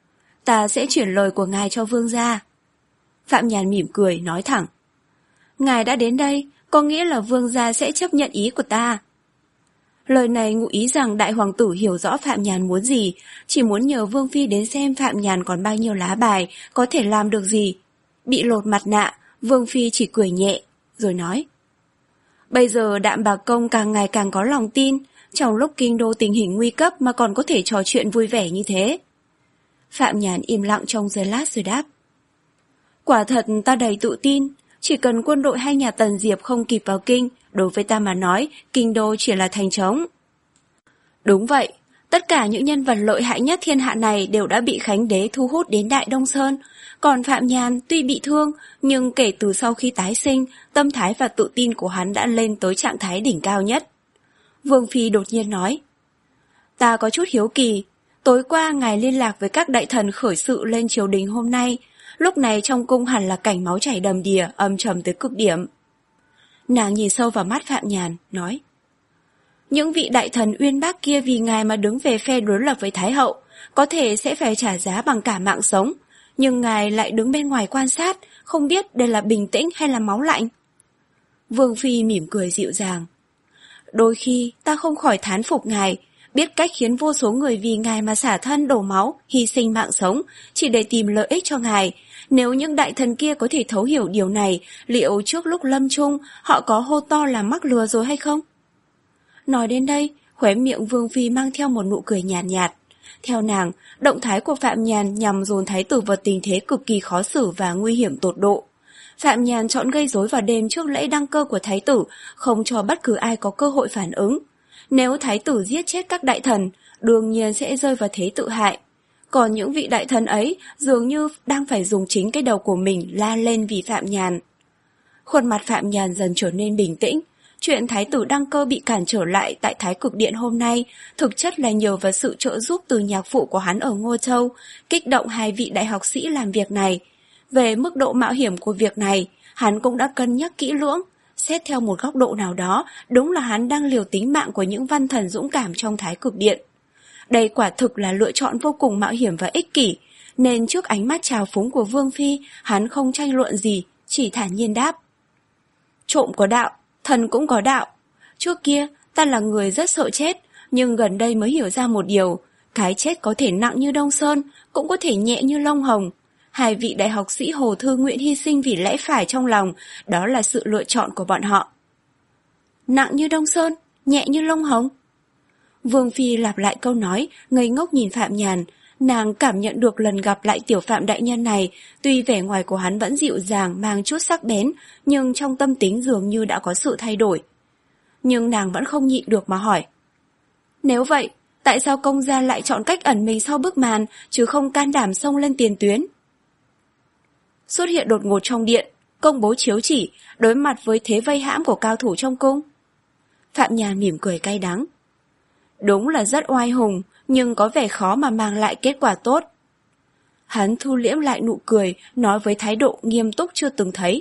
Ta sẽ chuyển lời của ngài cho vương gia. Phạm Nhàn mỉm cười nói thẳng. Ngài đã đến đây, có nghĩa là vương gia sẽ chấp nhận ý của ta. Lời này ngụ ý rằng đại hoàng tử hiểu rõ Phạm Nhàn muốn gì, chỉ muốn nhờ Vương Phi đến xem Phạm Nhàn còn bao nhiêu lá bài, có thể làm được gì. Bị lột mặt nạ, Vương Phi chỉ cười nhẹ, rồi nói. Bây giờ Đạm Bạc Công càng ngày càng có lòng tin, trong lúc kinh đô tình hình nguy cấp mà còn có thể trò chuyện vui vẻ như thế. Phạm Nhàn im lặng trong giây lát rồi đáp. Quả thật ta đầy tự tin, chỉ cần quân đội hay nhà Tần Diệp không kịp vào kinh, đối với ta mà nói, kinh đô chỉ là thành trống. Đúng vậy, tất cả những nhân vật lợi hại nhất thiên hạ này đều đã bị Khánh Đế thu hút đến Đại Đông Sơn. Còn Phạm Nhàn tuy bị thương, nhưng kể từ sau khi tái sinh, tâm thái và tự tin của hắn đã lên tới trạng thái đỉnh cao nhất. Vương Phi đột nhiên nói. Ta có chút hiếu kỳ, tối qua ngài liên lạc với các đại thần khởi sự lên triều đình hôm nay, lúc này trong cung hẳn là cảnh máu chảy đầm đìa, âm trầm tới cực điểm. Nàng nhìn sâu vào mắt Phạm Nhàn, nói. Những vị đại thần uyên bác kia vì ngài mà đứng về phe đối lập với Thái Hậu, có thể sẽ phải trả giá bằng cả mạng sống, nhưng ngài lại đứng bên ngoài quan sát, không biết đây là bình tĩnh hay là máu lạnh. Vương Phi mỉm cười dịu dàng. Đôi khi ta không khỏi thán phục ngài, biết cách khiến vô số người vì ngài mà xả thân đổ máu, hy sinh mạng sống, chỉ để tìm lợi ích cho ngài. Nếu những đại thần kia có thể thấu hiểu điều này, liệu trước lúc lâm chung họ có hô to là mắc lừa rồi hay không? Nói đến đây, khóe miệng Vương Phi mang theo một nụ cười nhạt nhạt. Theo nàng, động thái của Phạm Nhàn nhằm dồn thái tử vào tình thế cực kỳ khó xử và nguy hiểm tột độ. Phạm Nhàn chọn gây rối vào đêm trước lễ đăng cơ của thái tử, không cho bất cứ ai có cơ hội phản ứng. Nếu thái tử giết chết các đại thần, đương nhiên sẽ rơi vào thế tự hại. Còn những vị đại thần ấy dường như đang phải dùng chính cái đầu của mình la lên vì Phạm Nhàn. Khuôn mặt Phạm Nhàn dần trở nên bình tĩnh. Chuyện thái tử đăng cơ bị cản trở lại tại Thái Cực Điện hôm nay thực chất là nhờ vào sự trợ giúp từ nhạc phụ của hắn ở Ngô Châu, kích động hai vị đại học sĩ làm việc này. Về mức độ mạo hiểm của việc này, hắn cũng đã cân nhắc kỹ lưỡng. Xét theo một góc độ nào đó, đúng là hắn đang liều tính mạng của những văn thần dũng cảm trong Thái Cực Điện. Đây quả thực là lựa chọn vô cùng mạo hiểm và ích kỷ, nên trước ánh mắt trào phúng của Vương Phi, hắn không tranh luận gì, chỉ thản nhiên đáp. Trộm có đạo, thần cũng có đạo. Trước kia, ta là người rất sợ chết, nhưng gần đây mới hiểu ra một điều, cái chết có thể nặng như Đông Sơn, cũng có thể nhẹ như lông hồng. Hai vị đại học sĩ Hồ Thư nguyện hy sinh vì lẽ phải trong lòng, đó là sự lựa chọn của bọn họ. Nặng như Đông Sơn, nhẹ như lông hồng. Vương Phi lặp lại câu nói, ngây ngốc nhìn Phạm Nhàn. Nàng cảm nhận được lần gặp lại tiểu Phạm đại nhân này, tuy vẻ ngoài của hắn vẫn dịu dàng, mang chút sắc bén, nhưng trong tâm tính dường như đã có sự thay đổi. Nhưng nàng vẫn không nhịn được mà hỏi. Nếu vậy, tại sao công gia lại chọn cách ẩn mình sau bức màn, chứ không can đảm xông lên tiền tuyến? Xuất hiện đột ngột trong điện, công bố chiếu chỉ, đối mặt với thế vây hãm của cao thủ trong cung. Phạm Nhàn mỉm cười cay đắng. Đúng là rất oai hùng, nhưng có vẻ khó mà mang lại kết quả tốt. Hắn thu liễm lại nụ cười, nói với thái độ nghiêm túc chưa từng thấy.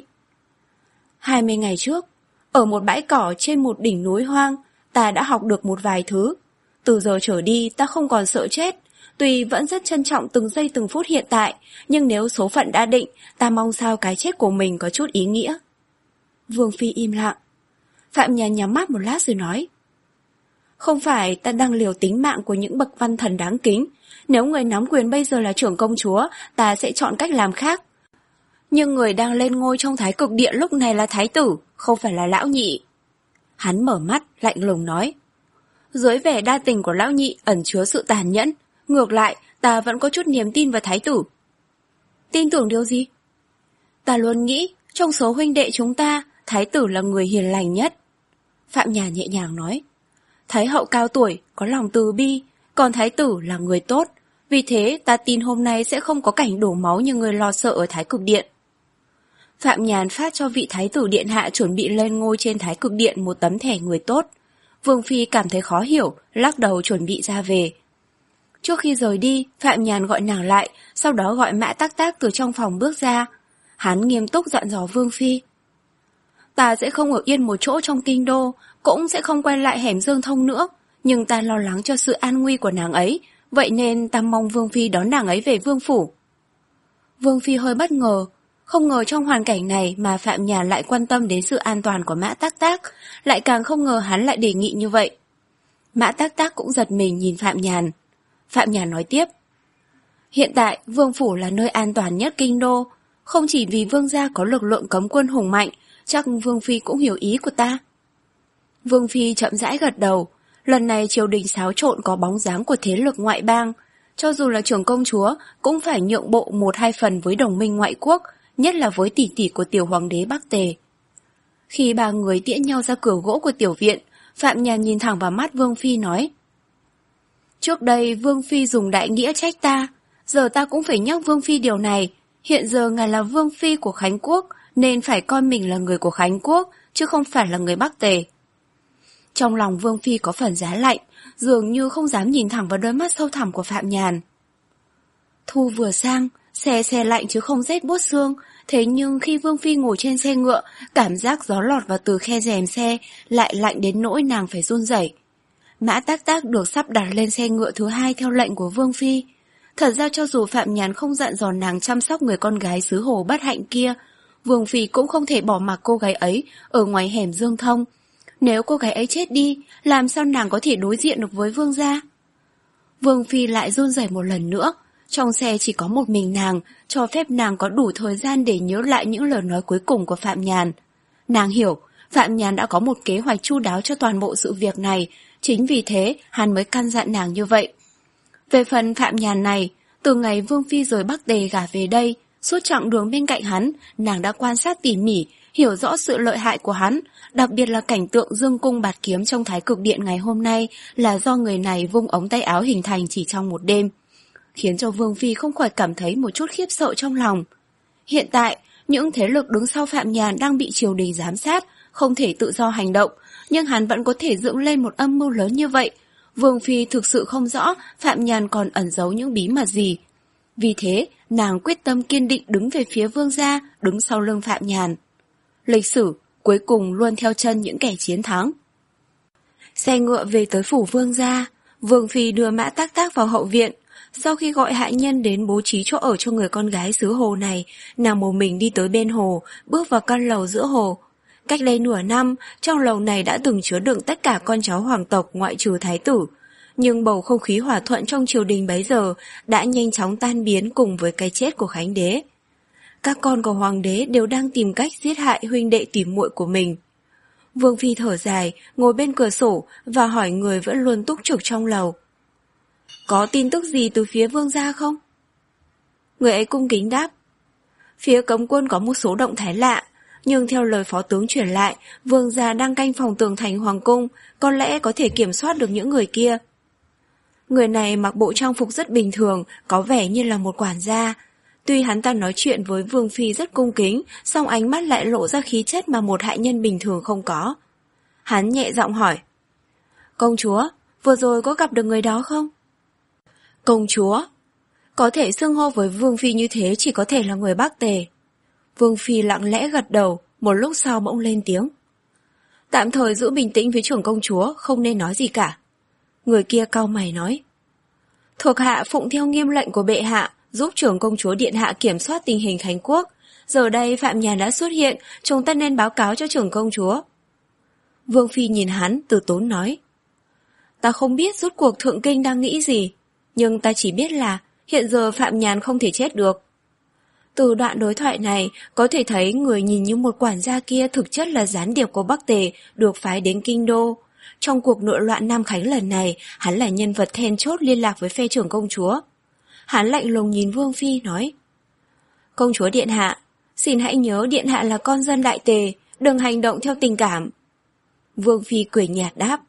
Hai mươi ngày trước, ở một bãi cỏ trên một đỉnh núi hoang, ta đã học được một vài thứ. Từ giờ trở đi ta không còn sợ chết, tuy vẫn rất trân trọng từng giây từng phút hiện tại, nhưng nếu số phận đã định, ta mong sao cái chết của mình có chút ý nghĩa. Vương Phi im lặng. Phạm Nhàn nhắm mắt một lát rồi nói. Không phải ta đang liều tính mạng của những bậc văn thần đáng kính. Nếu người nắm quyền bây giờ là trưởng công chúa, ta sẽ chọn cách làm khác. Nhưng người đang lên ngôi trong Thái Cực Điện lúc này là thái tử, không phải là lão nhị. Hắn mở mắt, lạnh lùng nói. Dưới vẻ đa tình của lão nhị ẩn chứa sự tàn nhẫn. Ngược lại, ta vẫn có chút niềm tin vào thái tử. Tin tưởng điều gì? Ta luôn nghĩ, trong số huynh đệ chúng ta, thái tử là người hiền lành nhất. Phạm Nhàn nhẹ nhàng nói. Thái hậu cao tuổi, có lòng từ bi, còn thái tử là người tốt. Vì thế ta tin hôm nay sẽ không có cảnh đổ máu như người lo sợ ở Thái Cực Điện. Phạm Nhàn phát cho vị thái tử điện hạ chuẩn bị lên ngôi trên Thái Cực Điện một tấm thẻ người tốt. Vương Phi cảm thấy khó hiểu, lắc đầu chuẩn bị ra về. Trước khi rời đi, Phạm Nhàn gọi nàng lại, sau đó gọi Mã Tắc Tác từ trong phòng bước ra. Hắn nghiêm túc dặn dò Vương Phi. Ta sẽ không ở yên một chỗ trong kinh đô, cũng sẽ không quay lại hẻm Dương Thông nữa, nhưng ta lo lắng cho sự an nguy của nàng ấy, vậy nên ta mong Vương Phi đón nàng ấy về vương phủ. Vương Phi hơi bất ngờ, không ngờ trong hoàn cảnh này mà Phạm Nhàn lại quan tâm đến sự an toàn của Mã Tắc Tác, lại càng không ngờ hắn lại đề nghị như vậy. Mã Tắc Tác cũng giật mình nhìn Phạm Nhàn. Phạm Nhàn nói tiếp. Hiện tại, vương phủ là nơi an toàn nhất kinh đô, không chỉ vì vương gia có lực lượng cấm quân hùng mạnh, chắc Vương Phi cũng hiểu ý của ta. Vương Phi chậm rãi gật đầu, lần này triều đình xáo trộn có bóng dáng của thế lực ngoại bang, cho dù là trưởng công chúa cũng phải nhượng bộ một hai phần với đồng minh ngoại quốc, nhất là với tỷ tỷ của tiểu hoàng đế Bắc Tề. Khi ba người tiễn nhau ra cửa gỗ của tiểu viện, Phạm Nhàn nhìn thẳng vào mắt Vương Phi nói. Trước đây Vương Phi dùng đại nghĩa trách ta, giờ ta cũng phải nhắc Vương Phi điều này, hiện giờ ngài là Vương Phi của Khánh Quốc, nên phải coi mình là người của Khánh Quốc, chứ không phải là người Bắc Tề. Trong lòng Vương Phi có phần giá lạnh, dường như không dám nhìn thẳng vào đôi mắt sâu thẳm của Phạm Nhàn. Thu vừa sang, xe xe lạnh chứ không rét buốt xương, thế nhưng khi Vương Phi ngồi trên xe ngựa, cảm giác gió lọt vào từ khe rèm xe lại lạnh đến nỗi nàng phải run rẩy. Mã Tắc Tác được sắp đặt lên xe ngựa thứ hai theo lệnh của Vương Phi. Thật ra cho dù Phạm Nhàn không dặn dò nàng chăm sóc người con gái xứ Hồ bất hạnh kia, Vương Phi cũng không thể bỏ mặc cô gái ấy ở ngoài hẻm Dương Thông. Nếu cô gái ấy chết đi, làm sao nàng có thể đối diện được với Vương gia? Vương Phi lại run rẩy một lần nữa. Trong xe chỉ có một mình nàng, cho phép nàng có đủ thời gian để nhớ lại những lời nói cuối cùng của Phạm Nhàn. Nàng hiểu, Phạm Nhàn đã có một kế hoạch chu đáo cho toàn bộ sự việc này, chính vì thế hắn mới căn dặn nàng như vậy. Về phần Phạm Nhàn này, từ ngày Vương Phi rời Bắc Tề gả về đây, suốt chặng đường bên cạnh hắn, nàng đã quan sát tỉ mỉ, hiểu rõ sự lợi hại của hắn, đặc biệt là cảnh tượng dương cung bạt kiếm trong Thái Cực Điện ngày hôm nay là do người này vung ống tay áo hình thành chỉ trong một đêm, khiến cho Vương Phi không khỏi cảm thấy một chút khiếp sợ trong lòng. Hiện tại, những thế lực đứng sau Phạm Nhàn đang bị triều đình giám sát, không thể tự do hành động, nhưng hắn vẫn có thể dựng lên một âm mưu lớn như vậy. Vương Phi thực sự không rõ Phạm Nhàn còn ẩn giấu những bí mật gì. Vì thế, nàng quyết tâm kiên định đứng về phía Vương gia, đứng sau lưng Phạm Nhàn. Lịch sử cuối cùng luôn theo chân những kẻ chiến thắng. Xe ngựa về tới phủ Vương gia, Vương Phi đưa Mã Tắc Tác vào hậu viện. Sau khi gọi hạ nhân đến bố trí chỗ ở cho người con gái xứ hồ này, nàng một mình đi tới bên hồ, bước vào căn lầu giữa hồ. Cách đây nửa năm, trong lầu này đã từng chứa đựng tất cả con cháu hoàng tộc ngoại trừ thái tử. Nhưng bầu không khí hòa thuận trong triều đình bấy giờ đã nhanh chóng tan biến cùng với cái chết của Khánh đế. Các con của hoàng đế đều đang tìm cách giết hại huynh đệ tỉ muội của mình. Vương Phi thở dài, ngồi bên cửa sổ và hỏi người vẫn luôn túc trực trong lầu. Có tin tức gì từ phía Vương gia không? Người ấy cung kính đáp. Phía cấm quân có một số động thái lạ, nhưng theo lời phó tướng truyền lại, Vương gia đang canh phòng tường thành hoàng cung, có lẽ có thể kiểm soát được những người kia. Người này mặc bộ trang phục rất bình thường, có vẻ như là một quản gia. Tuy hắn ta nói chuyện với Vương Phi rất cung kính, song ánh mắt lại lộ ra khí chất mà một hạ nhân bình thường không có. Hắn nhẹ giọng hỏi. Công chúa, vừa rồi có gặp được người đó không? Công chúa? Có thể xưng hô với Vương Phi như thế chỉ có thể là người Bắc Tề. Vương Phi lặng lẽ gật đầu, một lúc sau bỗng lên tiếng. Tạm thời giữ bình tĩnh với trưởng công chúa, không nên nói gì cả. Người kia cau mày nói. Thuộc hạ phụng theo nghiêm lệnh của bệ hạ, giúp trưởng công chúa điện hạ kiểm soát tình hình Khánh Quốc. Giờ đây Phạm Nhàn đã xuất hiện, chúng ta nên báo cáo cho trưởng công chúa. Vương Phi nhìn hắn, từ tốn nói. Ta không biết rốt cuộc thượng kinh đang nghĩ gì, nhưng ta chỉ biết là hiện giờ Phạm Nhàn không thể chết được. Từ đoạn đối thoại này, có thể thấy người nhìn như một quản gia kia thực chất là gián điệp của Bắc Tề được phái đến kinh đô. Trong cuộc nội loạn Nam Khánh lần này, hắn là nhân vật then chốt liên lạc với phe trưởng công chúa. Hắn lạnh lùng nhìn Vương Phi nói. Công chúa điện hạ, xin hãy nhớ điện hạ là con dân Đại Tề, đừng hành động theo tình cảm. Vương Phi cười nhạt đáp.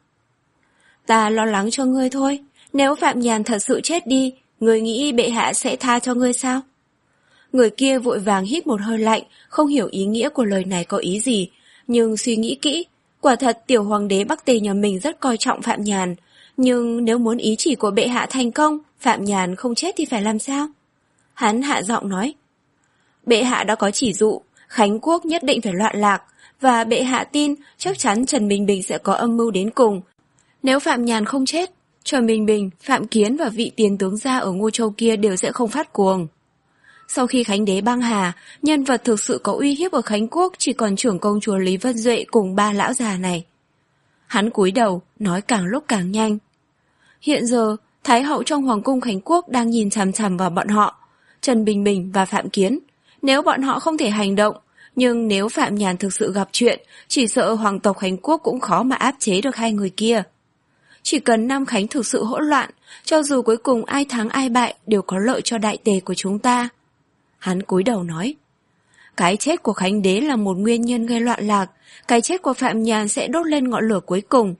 Ta lo lắng cho ngươi thôi, nếu Phạm Nhàn thật sự chết đi, ngươi nghĩ bệ hạ sẽ tha cho ngươi sao? Người kia vội vàng hít một hơi lạnh, không hiểu ý nghĩa của lời này có ý gì, nhưng suy nghĩ kỹ, quả thật tiểu hoàng đế Bắc Tề nhà mình rất coi trọng Phạm Nhàn, nhưng nếu muốn ý chỉ của bệ hạ thành công, Phạm Nhàn không chết thì phải làm sao? Hắn hạ giọng nói. Bệ hạ đã có chỉ dụ, Khánh Quốc nhất định phải loạn lạc, và bệ hạ tin chắc chắn Trần Bình Bình sẽ có âm mưu đến cùng. Nếu Phạm Nhàn không chết, Trần Bình Bình, Phạm Kiến và vị tiền tướng gia ở Ngô Châu kia đều sẽ không phát cuồng. Sau khi Khánh đế băng hà, nhân vật thực sự có uy hiếp ở Khánh Quốc chỉ còn trưởng công chúa Lý Vân Duệ cùng ba lão già này. Hắn cúi đầu, nói càng lúc càng nhanh. Hiện giờ, Thái hậu trong Hoàng cung Khánh Quốc đang nhìn chằm chằm vào bọn họ, Trần Bình Bình và Phạm Kiến. Nếu bọn họ không thể hành động, nhưng nếu Phạm Nhàn thực sự gặp chuyện, chỉ sợ hoàng tộc Khánh Quốc cũng khó mà áp chế được hai người kia. Chỉ cần Nam Khánh thực sự hỗn loạn, cho dù cuối cùng ai thắng ai bại đều có lợi cho Đại Tề của chúng ta. Hắn cúi đầu nói. Cái chết của Khánh đế là một nguyên nhân gây loạn lạc, cái chết của Phạm Nhàn sẽ đốt lên ngọn lửa cuối cùng.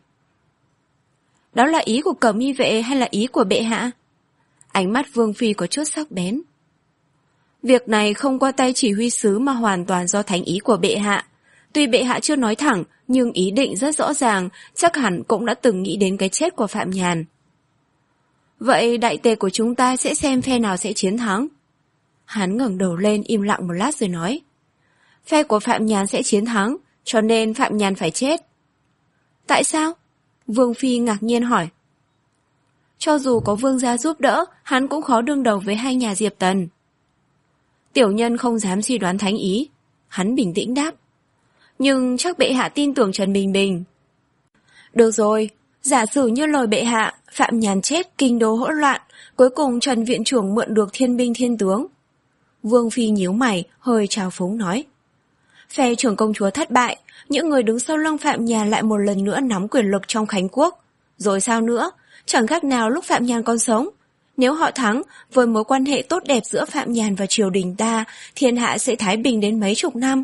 Đó là ý của Cẩm Y vệ hay là ý của bệ hạ? Ánh mắt Vương Phi có chút sắc bén. Việc này không qua tay chỉ huy sứ mà hoàn toàn do thánh ý của bệ hạ. Tuy bệ hạ chưa nói thẳng, nhưng ý định rất rõ ràng, chắc hẳn cũng đã từng nghĩ đến cái chết của Phạm Nhàn. Vậy Đại Tề của chúng ta sẽ xem phe nào sẽ chiến thắng? Hắn ngẩng đầu lên im lặng một lát rồi nói. Phe của Phạm Nhàn sẽ chiến thắng, cho nên Phạm Nhàn phải chết. Tại sao? Vương Phi ngạc nhiên hỏi. Cho dù có vương gia giúp đỡ, hắn cũng khó đương đầu với hai nhà Diệp Tần. Tiểu nhân không dám suy đoán thánh ý. Hắn bình tĩnh đáp. Nhưng chắc bệ hạ tin tưởng Trần Bình Bình. Được rồi, giả sử như lời bệ hạ, Phạm Nhàn chết, kinh đô hỗn loạn, cuối cùng Trần viện trưởng mượn được thiên binh thiên tướng. Vương Phi nhíu mày, hơi trào phúng nói. Phe trưởng công chúa thất bại, những người đứng sau lưng Phạm Nhàn lại một lần nữa nắm quyền lực trong Khánh Quốc. Rồi sao nữa, chẳng khác nào lúc Phạm Nhàn còn sống. Nếu họ thắng, với mối quan hệ tốt đẹp giữa Phạm Nhàn và triều đình ta, thiên hạ sẽ thái bình đến mấy chục năm.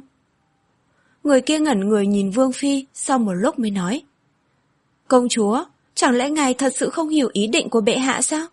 Người kia ngẩn người nhìn Vương Phi, sau một lúc mới nói. Công chúa, chẳng lẽ ngài thật sự không hiểu ý định của bệ hạ sao?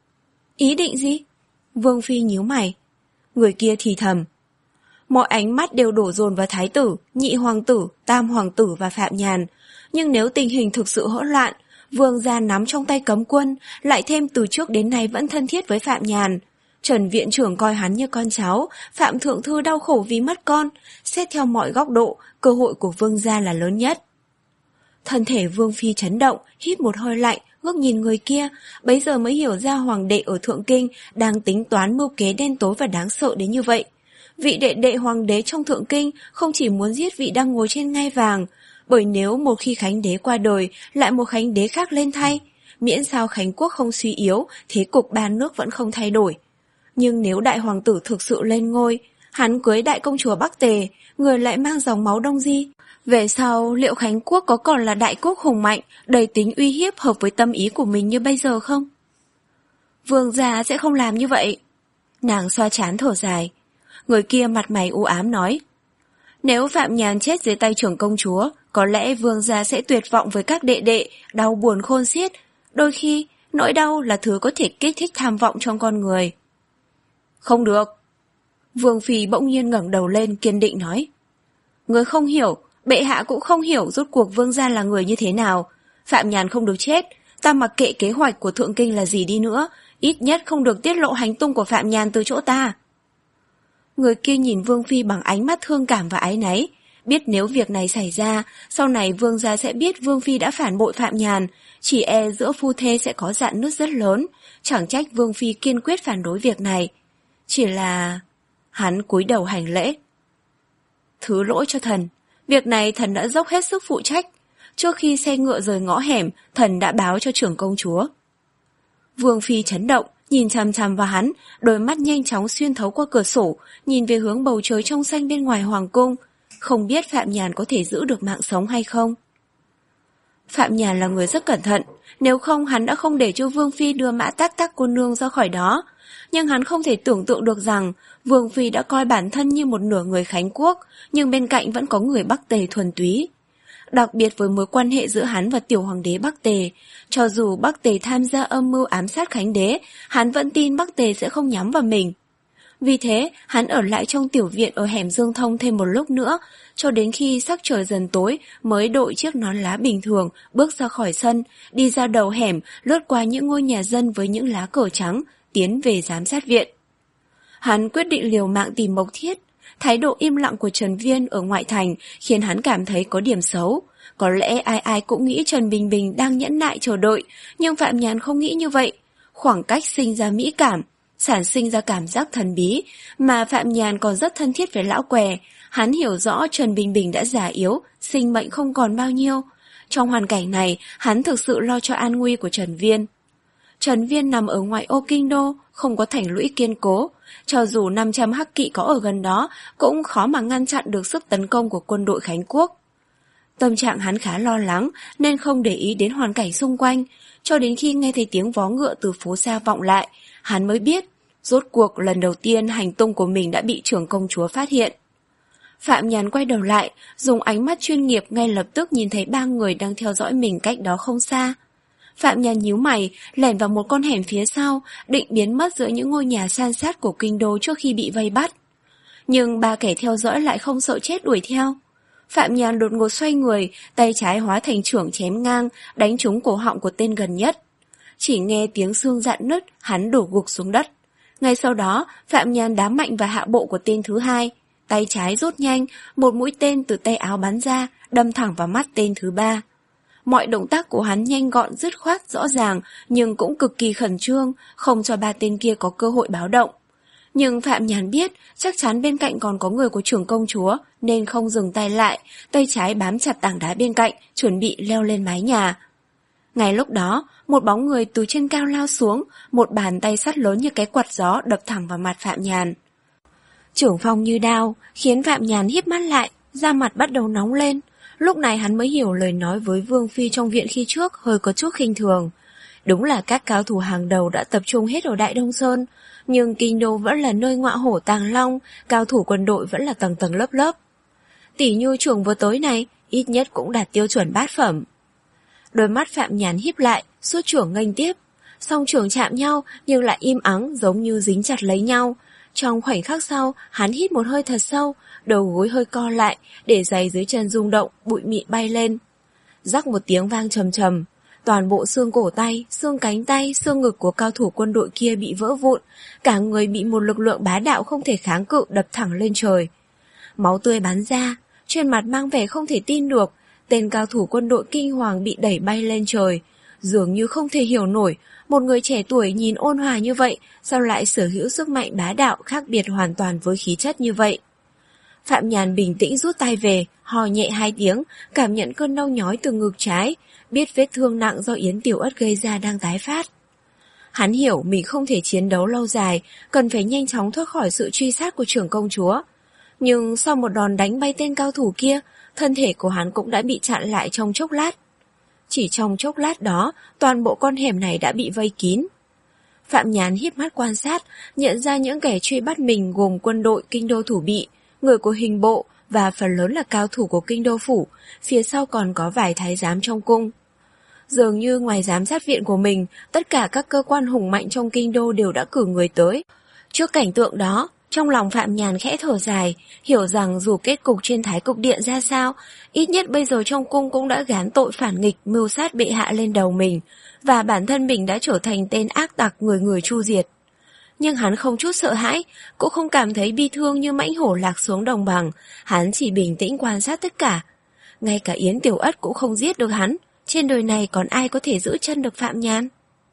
Ý định gì? Vương Phi nhíu mày. Người kia thì thầm. Mọi ánh mắt đều đổ dồn vào thái tử, nhị hoàng tử, tam hoàng tử và Phạm Nhàn. Nhưng nếu tình hình thực sự hỗn loạn, Vương gia nắm trong tay cấm quân, lại thêm từ trước đến nay vẫn thân thiết với Phạm Nhàn. Trần viện trưởng coi hắn như con cháu, Phạm thượng thư đau khổ vì mất con, xét theo mọi góc độ, cơ hội của Vương gia là lớn nhất. Thân thể Vương Phi chấn động, hít một hơi lạnh, ngước nhìn người kia, bấy giờ mới hiểu ra hoàng đệ ở Thượng Kinh đang tính toán mưu kế đen tối và đáng sợ đến như vậy. Vị đệ đệ hoàng đế trong Thượng Kinh không chỉ muốn giết vị đang ngồi trên ngai vàng, bởi nếu một khi Khánh đế qua đời, lại một Khánh đế khác lên thay, miễn sao Khánh quốc không suy yếu, thế cục ba nước vẫn không thay đổi. Nhưng nếu đại hoàng tử thực sự lên ngôi, hắn cưới đại công chúa Bắc Tề, người lại mang dòng máu Đông Di, về sau liệu Khánh quốc có còn là đại quốc hùng mạnh, đầy tính uy hiếp hợp với tâm ý của mình như bây giờ không? Vương gia sẽ không làm như vậy. Nàng xoa trán thở dài. Người kia mặt mày u ám nói. Nếu Phạm Nhàn chết dưới tay trưởng công chúa, có lẽ vương gia sẽ tuyệt vọng với các đệ đệ, đau buồn khôn xiết. Đôi khi, nỗi đau là thứ có thể kích thích tham vọng trong con người. Không được. Vương Phi bỗng nhiên ngẩng đầu lên kiên định nói. Người không hiểu, bệ hạ cũng không hiểu rốt cuộc vương gia là người như thế nào. Phạm Nhàn không được chết, ta mặc kệ kế hoạch của Thượng Kinh là gì đi nữa, ít nhất không được tiết lộ hành tung của Phạm Nhàn từ chỗ ta. Người kia nhìn Vương Phi bằng ánh mắt thương cảm và áy náy, biết nếu việc này xảy ra, sau này vương gia sẽ biết Vương Phi đã phản bội Phạm Nhàn, chỉ e giữa phu thê sẽ có rạn nứt rất lớn, chẳng trách Vương Phi kiên quyết phản đối việc này. Chỉ là... Hắn cúi đầu hành lễ. Thứ lỗi cho thần, việc này thần đã dốc hết sức phụ trách. Trước khi xe ngựa rời ngõ hẻm, thần đã báo cho trưởng công chúa. Vương Phi chấn động, nhìn chằm chằm vào hắn, đôi mắt nhanh chóng xuyên thấu qua cửa sổ, nhìn về hướng bầu trời trong xanh bên ngoài hoàng cung, không biết Phạm Nhàn có thể giữ được mạng sống hay không. Phạm Nhàn là người rất cẩn thận, nếu không hắn đã không để cho Vương Phi đưa Mã Tắc Tắc cô nương ra khỏi đó. Nhưng hắn không thể tưởng tượng được rằng Vương Phi đã coi bản thân như một nửa người Khánh quốc, nhưng bên cạnh vẫn có người Bắc Tề thuần túy. Đặc biệt với mối quan hệ giữa hắn và tiểu hoàng đế Bắc Tề, cho dù Bắc Tề tham gia âm mưu ám sát Khánh đế, hắn vẫn tin Bắc Tề sẽ không nhắm vào mình. Vì thế, hắn ở lại trong tiểu viện ở hẻm Dương Thông thêm một lúc nữa, cho đến khi sắc trời dần tối mới đội chiếc nón lá bình thường, bước ra khỏi sân, đi ra đầu hẻm, lướt qua những ngôi nhà dân với những lá cờ trắng, tiến về giám sát viện. Hắn quyết định liều mạng tìm Mộc Thiết. Thái độ im lặng của Trần Viên ở ngoại thành khiến hắn cảm thấy có điểm xấu. Có lẽ ai ai cũng nghĩ Trần Bình Bình đang nhẫn nại chờ đợi, nhưng Phạm Nhàn không nghĩ như vậy. Khoảng cách sinh ra mỹ cảm, sản sinh ra cảm giác thần bí, mà Phạm Nhàn còn rất thân thiết với lão què. Hắn hiểu rõ Trần Bình Bình đã già yếu, sinh mệnh không còn bao nhiêu. Trong hoàn cảnh này, hắn thực sự lo cho an nguy của Trần Viên. Trần Viên nằm ở ngoại ô kinh đô, không có thành lũy kiên cố. Cho dù năm trăm hắc kỵ có ở gần đó, cũng khó mà ngăn chặn được sức tấn công của quân đội Khánh quốc. Tâm trạng hắn khá lo lắng, nên không để ý đến hoàn cảnh xung quanh. Cho đến khi nghe thấy tiếng vó ngựa từ phố xa vọng lại, hắn mới biết, rốt cuộc lần đầu tiên hành tung của mình đã bị trưởng công chúa phát hiện. Phạm Nhàn quay đầu lại, dùng ánh mắt chuyên nghiệp ngay lập tức nhìn thấy ba người đang theo dõi mình cách đó không xa. Phạm Nhàn nhíu mày, lẻn vào một con hẻm phía sau, định biến mất giữa những ngôi nhà san sát của kinh đô trước khi bị vây bắt. Nhưng ba kẻ theo dõi lại không sợ chết đuổi theo. Phạm Nhàn đột ngột xoay người, tay trái hóa thành chưởng chém ngang, đánh trúng cổ họng của tên gần nhất. Chỉ nghe tiếng xương rạn nứt, hắn đổ gục xuống đất. Ngay sau đó, Phạm Nhàn đá mạnh vào hạ bộ của tên thứ hai. Tay trái rút nhanh, một mũi tên từ tay áo bắn ra, đâm thẳng vào mắt tên thứ ba. Mọi động tác của hắn nhanh gọn dứt khoát rõ ràng, nhưng cũng cực kỳ khẩn trương, không cho ba tên kia có cơ hội báo động. Nhưng Phạm Nhàn biết chắc chắn bên cạnh còn có người của trưởng công chúa, nên không dừng tay lại, tay trái bám chặt tảng đá bên cạnh, chuẩn bị leo lên mái nhà. Ngay lúc đó, một bóng người từ trên cao lao xuống, một bàn tay sắt lớn như cái quạt gió đập thẳng vào mặt Phạm Nhàn. Chưởng phong như đao, khiến Phạm Nhàn híp mắt lại, da mặt bắt đầu nóng lên. Lúc này hắn mới hiểu lời nói với Vương Phi trong viện khi trước hơi có chút khinh thường. Đúng là các cao thủ hàng đầu đã tập trung hết ở Đại Đông Sơn, nhưng kinh đô vẫn là nơi ngọa hổ tàng long, cao thủ quân đội vẫn là tầng tầng lớp lớp. Tỷ như trường vừa tới này, ít nhất cũng đạt tiêu chuẩn bát phẩm. Đôi mắt Phạm Nhàn híp lại, suốt trưởng nghênh tiếp. Song trưởng chạm nhau nhưng lại im ắng giống như dính chặt lấy nhau. Trong khoảnh khắc sau, hắn hít một hơi thật sâu, đầu gối hơi co lại, để giày dưới chân rung động, bụi mịn bay lên. Rắc một tiếng vang trầm trầm, toàn bộ xương cổ tay, xương cánh tay, xương ngực của cao thủ quân đội kia bị vỡ vụn, cả người bị một lực lượng bá đạo không thể kháng cự đập thẳng lên trời. Máu tươi bắn ra, trên mặt mang vẻ không thể tin được, tên cao thủ quân đội kinh hoàng bị đẩy bay lên trời. Dường như không thể hiểu nổi, một người trẻ tuổi nhìn ôn hòa như vậy, sao lại sở hữu sức mạnh bá đạo khác biệt hoàn toàn với khí chất như vậy. Phạm Nhàn bình tĩnh rút tay về, hò nhẹ hai tiếng, cảm nhận cơn đau nhói từ ngực trái, biết vết thương nặng do Yến Tiểu Ất gây ra đang tái phát. Hắn hiểu mình không thể chiến đấu lâu dài, cần phải nhanh chóng thoát khỏi sự truy sát của trưởng công chúa. Nhưng sau một đòn đánh bay tên cao thủ kia, thân thể của hắn cũng đã bị chặn lại trong chốc lát. Chỉ trong chốc lát đó, toàn bộ con hẻm này đã bị vây kín. Phạm Nhàn híp mắt quan sát, nhận ra những kẻ truy bắt mình gồm quân đội kinh đô thủ bị, người của hình bộ và phần lớn là cao thủ của kinh đô phủ, phía sau còn có vài thái giám trong cung. Dường như ngoài giám sát viện của mình, tất cả các cơ quan hùng mạnh trong kinh đô đều đã cử người tới. Trước cảnh tượng đó, trong lòng Phạm Nhàn khẽ thở dài, hiểu rằng dù kết cục trên Thái Cực Điện ra sao, ít nhất bây giờ trong cung cũng đã gán tội phản nghịch mưu sát bệ hạ lên đầu mình, và bản thân mình đã trở thành tên ác tặc người người tru diệt. Nhưng hắn không chút sợ hãi, cũng không cảm thấy bi thương như mãnh hổ lạc xuống đồng bằng, hắn chỉ bình tĩnh quan sát tất cả. Ngay cả Yến Tiểu Ất cũng không giết được hắn, trên đời này còn ai có thể giữ chân được Phạm Nhàn?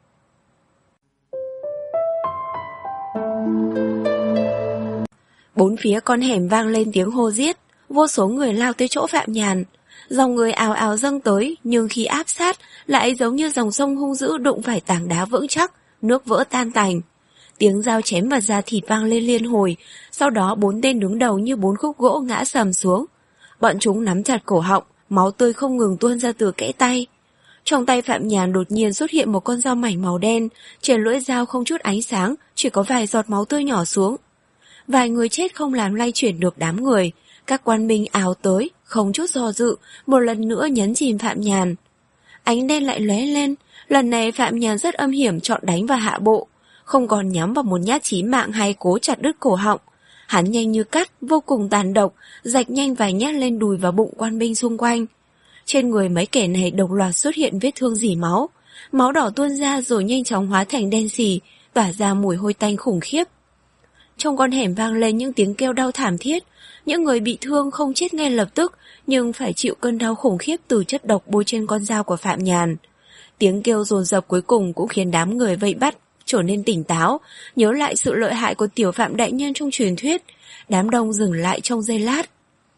Bốn phía con hẻm vang lên tiếng hô giết, vô số người lao tới chỗ Phạm Nhàn. Dòng người ào ào dâng tới, nhưng khi áp sát, lại giống như dòng sông hung dữ đụng phải tảng đá vững chắc, nước vỡ tan tành. Tiếng dao chém vào da thịt vang lên liên hồi, sau đó bốn tên đứng đầu như bốn khúc gỗ ngã sầm xuống. Bọn chúng nắm chặt cổ họng, máu tươi không ngừng tuôn ra từ kẽ tay. Trong tay Phạm Nhàn đột nhiên xuất hiện một con dao mảnh màu đen, trên lưỡi dao không chút ánh sáng, chỉ có vài giọt máu tươi nhỏ xuống. Vài người chết không làm lay chuyển được đám người, các quan binh ào tới, không chút do dự, một lần nữa nhấn chìm Phạm Nhàn. Ánh đen lại lóe lên, lần này Phạm Nhàn rất âm hiểm chọn đánh vào hạ bộ, không còn nhắm vào một nhát chí mạng hay cố chặt đứt cổ họng. Hắn nhanh như cắt, vô cùng tàn độc, rạch nhanh vài nhát lên đùi và bụng quan binh xung quanh. Trên người mấy kẻ này đồng loạt xuất hiện vết thương rỉ máu, máu đỏ tuôn ra rồi nhanh chóng hóa thành đen xì, tỏa ra mùi hôi tanh khủng khiếp. Trong con hẻm vang lên những tiếng kêu đau thảm thiết, những người bị thương không chết ngay lập tức, nhưng phải chịu cơn đau khủng khiếp từ chất độc bôi trên con dao của Phạm Nhàn. Tiếng kêu dồn dập cuối cùng cũng khiến đám người vây bắt trở nên tỉnh táo, nhớ lại sự lợi hại của tiểu Phạm đại nhân trong truyền thuyết. Đám đông dừng lại trong giây lát.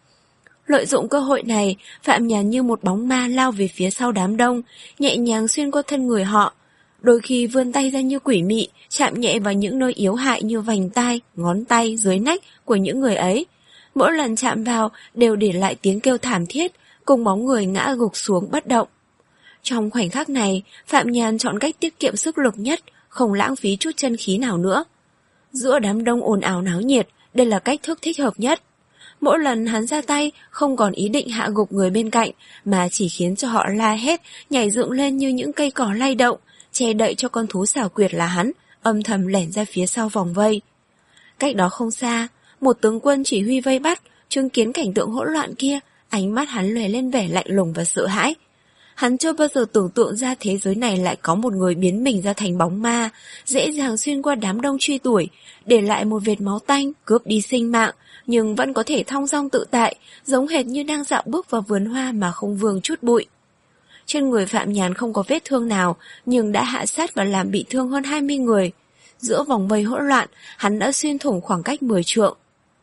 Lợi dụng cơ hội này, Phạm Nhàn như một bóng ma lao về phía sau đám đông, nhẹ nhàng xuyên qua thân người họ. Đôi khi vươn tay ra như quỷ mị, chạm nhẹ vào những nơi yếu hại như vành tai, ngón tay, dưới nách của những người ấy. Mỗi lần chạm vào đều để lại tiếng kêu thảm thiết, cùng bóng người ngã gục xuống bất động. Trong khoảnh khắc này, Phạm Nhàn chọn cách tiết kiệm sức lực nhất, không lãng phí chút chân khí nào nữa. Giữa đám đông ồn ào náo nhiệt, đây là cách thức thích hợp nhất. Mỗi lần hắn ra tay, không còn ý định hạ gục người bên cạnh, mà chỉ khiến cho họ la hét, nhảy dựng lên như những cây cỏ lay động, che đậy cho con thú xảo quyệt là hắn, âm thầm lẻn ra phía sau vòng vây. Cách đó không xa, một tướng quân chỉ huy vây bắt, chứng kiến cảnh tượng hỗn loạn kia, ánh mắt hắn lóe lên vẻ lạnh lùng và sợ hãi. Hắn chưa bao giờ tưởng tượng ra thế giới này lại có một người biến mình ra thành bóng ma, dễ dàng xuyên qua đám đông truy đuổi, để lại một vệt máu tanh, cướp đi sinh mạng, nhưng vẫn có thể thong dong tự tại, giống hệt như đang dạo bước vào vườn hoa mà không vương chút bụi. Trên người Phạm Nhàn không có vết thương nào, nhưng đã hạ sát và làm bị thương hơn hai mươi người. Giữa vòng vây hỗn loạn, hắn đã xuyên thủng khoảng cách mười trượng.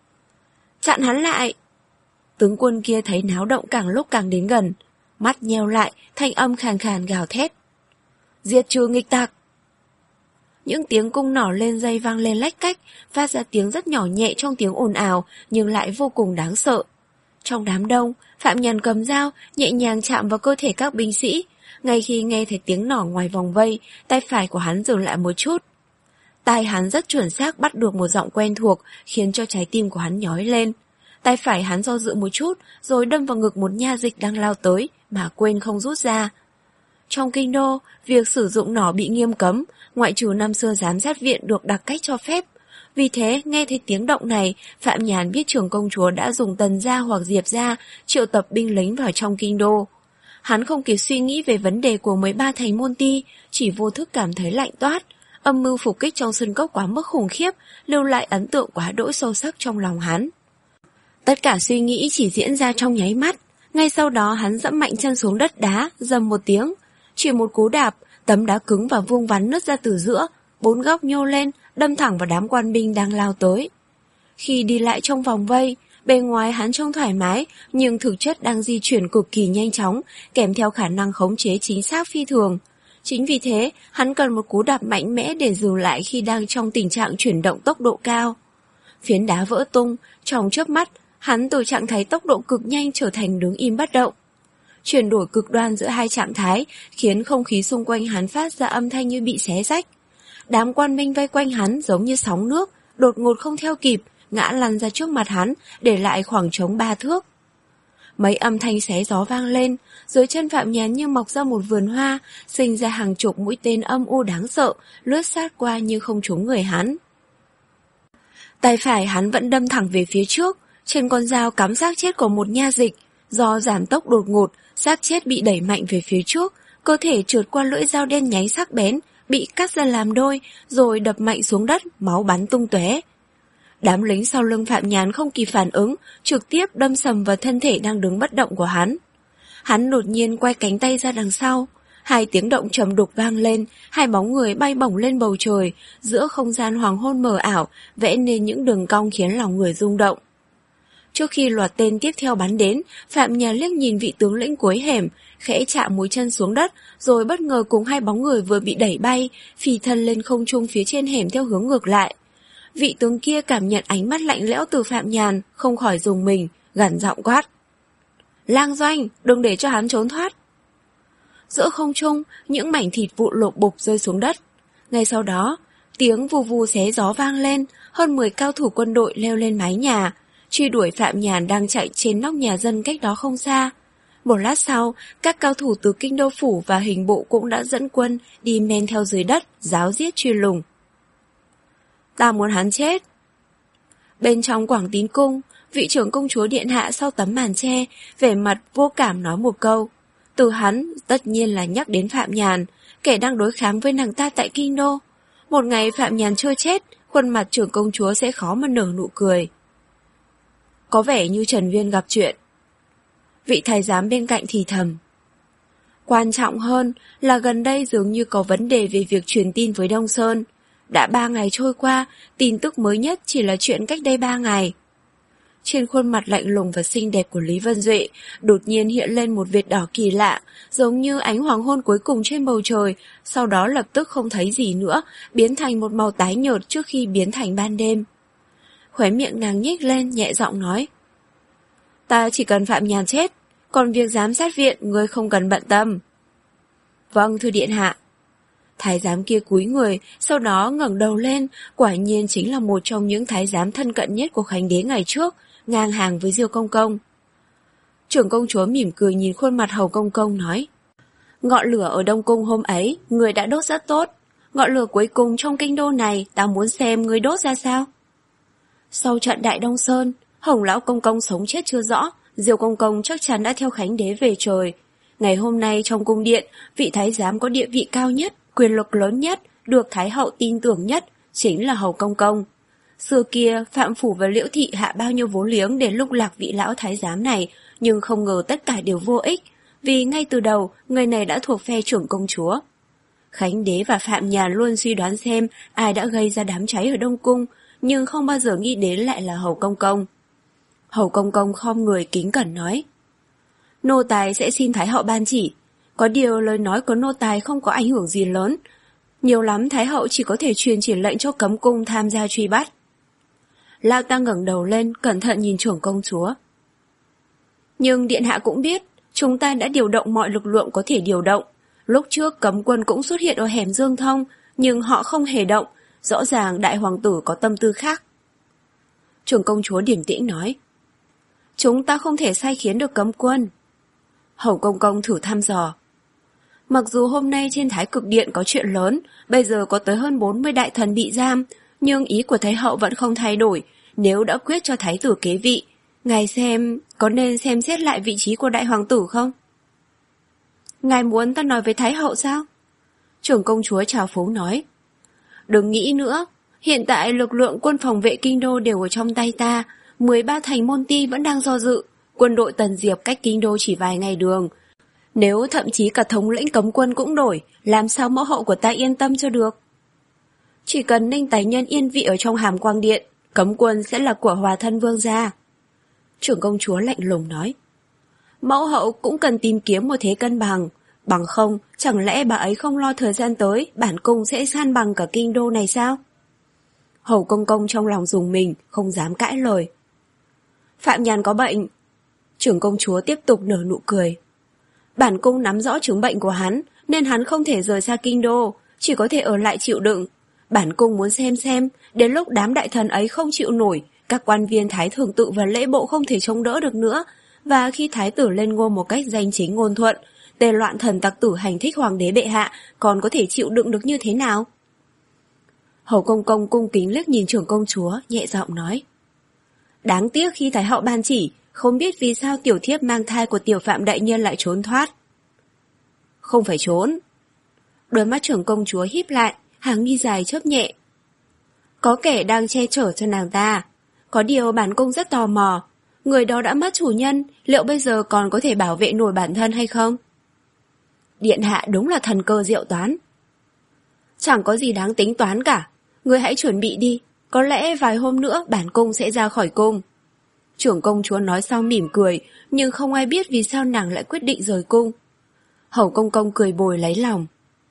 Chặn hắn lại! Tướng quân kia thấy náo động càng lúc càng đến gần, mắt nheo lại, thanh âm khàn khàn gào thét. Diệt trừ nghịch tặc! Những tiếng cung nỏ lên dây vang lên lách cách, phát ra tiếng rất nhỏ nhẹ trong tiếng ồn ào, nhưng lại vô cùng đáng sợ. Trong đám đông, Phạm Nhàn cầm dao, nhẹ nhàng chạm vào cơ thể các binh sĩ. Ngay khi nghe thấy tiếng nỏ ngoài vòng vây, tay phải của hắn dừng lại một chút. Tai hắn rất chuẩn xác bắt được một giọng quen thuộc, khiến cho trái tim của hắn nhói lên. Tay phải hắn do dự một chút, rồi đâm vào ngực một nha dịch đang lao tới, mà quên không rút ra. Trong kinh đô, việc sử dụng nỏ bị nghiêm cấm, ngoại trừ năm xưa giám sát viện được đặc cách cho phép. Vì thế, nghe thấy tiếng động này, Phạm Nhàn biết trưởng công chúa đã dùng Tần gia hoặc Diệp gia triệu tập binh lính vào trong kinh đô. Hắn không kịp suy nghĩ về vấn đề của mười ba thành môn ti, chỉ vô thức cảm thấy lạnh toát. Âm mưu phục kích trong sân cốc quá mức khủng khiếp, lưu lại ấn tượng quá đỗi sâu sắc trong lòng hắn. Tất cả suy nghĩ chỉ diễn ra trong nháy mắt. Ngay sau đó hắn dẫm mạnh chân xuống đất đá, rầm một tiếng. Chỉ một cú đạp, tấm đá cứng và vuông vắn nứt ra từ giữa, bốn góc nhô lên, đâm thẳng vào đám quan binh đang lao tới. Khi đi lại trong vòng vây, bề ngoài hắn trông thoải mái, nhưng thực chất đang di chuyển cực kỳ nhanh chóng, kèm theo khả năng khống chế chính xác phi thường. Chính vì thế, hắn cần một cú đạp mạnh mẽ để dừng lại khi đang trong tình trạng chuyển động tốc độ cao. Phiến đá vỡ tung, trong chớp mắt, hắn từ trạng thái tốc độ cực nhanh trở thành đứng im bất động. Chuyển đổi cực đoan giữa hai trạng thái khiến không khí xung quanh hắn phát ra âm thanh như bị xé rách. Đám quan binh vây quanh hắn giống như sóng nước, đột ngột không theo kịp, ngã lăn ra trước mặt hắn, để lại khoảng trống ba thước. Mấy âm thanh xé gió vang lên, dưới chân Phạm Nhàn như mọc ra một vườn hoa, sinh ra hàng chục mũi tên âm u đáng sợ, lướt sát qua nhưng không trúng người hắn. Tay phải hắn vẫn đâm thẳng về phía trước, trên con dao cắm xác chết của một nha dịch. Do giảm tốc đột ngột, xác chết bị đẩy mạnh về phía trước, cơ thể trượt qua lưỡi dao đen nháy sắc bén, bị cắt ra làm đôi, rồi đập mạnh xuống đất, máu bắn tung tóe. Đám lính sau lưng Phạm Nhàn không kịp phản ứng, trực tiếp đâm sầm vào thân thể đang đứng bất động của hắn. Hắn đột nhiên quay cánh tay ra đằng sau, hai tiếng động trầm đục vang lên, hai bóng người bay bổng lên bầu trời, giữa không gian hoàng hôn mờ ảo, vẽ nên những đường cong khiến lòng người rung động. Trước khi loạt tên tiếp theo bắn đến, Phạm Nhàn liếc nhìn vị tướng lĩnh cuối hẻm, khẽ chạm mũi chân xuống đất, rồi bất ngờ cùng hai bóng người vừa bị đẩy bay, phi thân lên không trung phía trên hẻm theo hướng ngược lại. Vị tướng kia cảm nhận ánh mắt lạnh lẽo từ Phạm Nhàn, không khỏi rùng mình, gằn giọng quát: "Lang Doanh, đừng để cho hắn trốn thoát." Giữa không trung, những mảnh thịt vụn lộp bục rơi xuống đất. Ngay sau đó, tiếng vù vù xé gió vang lên, hơn mười cao thủ quân đội leo lên mái nhà, truy đuổi Phạm Nhàn đang chạy trên nóc nhà dân cách đó không xa. Một lát sau, các cao thủ từ kinh đô phủ và hình bộ cũng đã dẫn quân đi men theo dưới đất, ráo riết truy lùng. "Ta muốn hắn chết." Bên trong Quảng Tín cung, vị trưởng công chúa điện hạ sau tấm màn che, vẻ mặt vô cảm nói một câu. Từ hắn, tất nhiên là nhắc đến Phạm Nhàn, kẻ đang đối kháng với nàng ta tại kinh đô. Một ngày Phạm Nhàn chưa chết, khuôn mặt trưởng công chúa sẽ khó mà nở nụ cười. Có vẻ như Trần Viên gặp chuyện. Vị thái giám bên cạnh thì thầm. Quan trọng hơn là gần đây dường như có vấn đề về việc truyền tin với Đông Sơn. Đã ba ngày trôi qua, tin tức mới nhất chỉ là chuyện cách đây ba ngày. Trên khuôn mặt lạnh lùng và xinh đẹp của Lý Vân Duệ đột nhiên hiện lên một vệt đỏ kỳ lạ, giống như ánh hoàng hôn cuối cùng trên bầu trời, sau đó lập tức không thấy gì nữa, biến thành một màu tái nhợt trước khi biến thành ban đêm. Khóe miệng nàng nhếch lên, nhẹ giọng nói: "Ta chỉ cần Phạm Nhàn chết, còn việc giám sát viện ngươi không cần bận tâm." "Vâng, thưa điện hạ." Thái giám kia cúi người, sau đó ngẩng đầu lên, quả nhiên chính là một trong những thái giám thân cận nhất của Khánh đế ngày trước, ngang hàng với Diêu công công. Trưởng công chúa mỉm cười nhìn khuôn mặt Hầu công công nói: "Ngọn lửa ở Đông cung hôm ấy, người đã đốt rất tốt. Ngọn lửa cuối cùng trong kinh đô này, ta muốn xem người đốt ra sao." Sau trận Đại Đông Sơn, Hồng lão công công sống chết chưa rõ, Diêu công công chắc chắn đã theo Khánh đế về trời. Ngày hôm nay trong cung điện, vị thái giám có địa vị cao nhất, quyền lực lớn nhất, được Thái hậu tin tưởng nhất, chính là Hầu công công. Xưa kia, Phạm Phủ và Liễu Thị hạ bao nhiêu vốn liếng để lung lạc vị lão thái giám này, nhưng không ngờ tất cả đều vô ích, vì ngay từ đầu, người này đã thuộc phe trưởng công chúa. Khánh đế và Phạm Nhàn luôn suy đoán xem ai đã gây ra đám cháy ở Đông Cung, nhưng không bao giờ nghĩ đến lại là Hầu công công. Hầu công công khom người kính cẩn nói: "Nô tài sẽ xin Thái hậu ban chỉ. Có điều lời nói của nô tài không có ảnh hưởng gì lớn. Nhiều lắm Thái hậu chỉ có thể truyền chỉ lệnh cho cấm cung tham gia truy bắt." Lão ta ngẩng đầu lên, cẩn thận nhìn trưởng công chúa. Nhưng Điện Hạ cũng biết, chúng ta đã điều động mọi lực lượng có thể điều động. Lúc trước cấm quân cũng xuất hiện ở hẻm Dương Thông, nhưng họ không hề động, rõ ràng đại hoàng tử có tâm tư khác. Trưởng công chúa điềm tĩnh nói, chúng ta không thể sai khiến được cấm quân. Hầu công công thử thăm dò. Mặc dù hôm nay trên Thái Cực Điện có chuyện lớn, bây giờ có tới hơn bốn mươi đại thần bị giam, nhưng ý của Thái hậu vẫn không thay đổi, nếu đã quyết cho Thái tử kế vị. Ngài xem, có nên xem xét lại vị trí của đại hoàng tử không? Ngài muốn ta nói với Thái hậu sao? Trưởng công chúa trào phúng nói. Đừng nghĩ nữa, hiện tại lực lượng quân phòng vệ kinh đô đều ở trong tay ta, mười ba thành môn ti vẫn đang do dự, quân đội Tần Diệp cách kinh đô chỉ vài ngày đường. Nếu thậm chí cả thống lĩnh cấm quân cũng đổi, làm sao mẫu hậu của ta yên tâm cho được? Chỉ cần Ninh Tài Nhân yên vị ở trong Hàm Quang Điện, cấm quân sẽ là của Hòa Thân Vương gia. Trưởng công chúa lạnh lùng nói. Mẫu hậu cũng cần tìm kiếm một thế cân bằng, bằng không, chẳng lẽ bà ấy không lo thời gian tới, bản cung sẽ san bằng cả kinh đô này sao? Hầu công công trong lòng dùng mình, không dám cãi lời. Phạm Nhàn có bệnh. Trưởng công chúa tiếp tục nở nụ cười. Bản cung nắm rõ chứng bệnh của hắn, nên hắn không thể rời xa kinh đô, chỉ có thể ở lại chịu đựng. Bản cung muốn xem xem, đến lúc đám đại thần ấy không chịu nổi, các quan viên thái thường tự và lễ bộ không thể chống đỡ được nữa, và khi thái tử lên ngôi một cách danh chính ngôn thuận, tề loạn thần tặc tử hành thích hoàng đế bệ hạ còn có thể chịu đựng được như thế nào? Hầu công công cung kính liếc nhìn trưởng công chúa, nhẹ giọng nói. Đáng tiếc khi thái hậu ban chỉ, không biết vì sao tiểu thiếp mang thai của tiểu phạm đại nhân lại trốn thoát. Không phải trốn. Đôi mắt trưởng công chúa híp lại, hàng mi dài chớp nhẹ. Có kẻ đang che chở cho nàng ta. Có điều bản cung rất tò mò, người đó đã mất chủ nhân, liệu bây giờ còn có thể bảo vệ nổi bản thân hay không? Điện hạ đúng là thần cơ diệu toán. Chẳng có gì đáng tính toán cả, người hãy chuẩn bị đi, có lẽ vài hôm nữa bản cung sẽ ra khỏi cung. Trưởng công chúa nói xong mỉm cười, nhưng không ai biết vì sao nàng lại quyết định rời cung. Hầu công công cười bồi lấy lòng.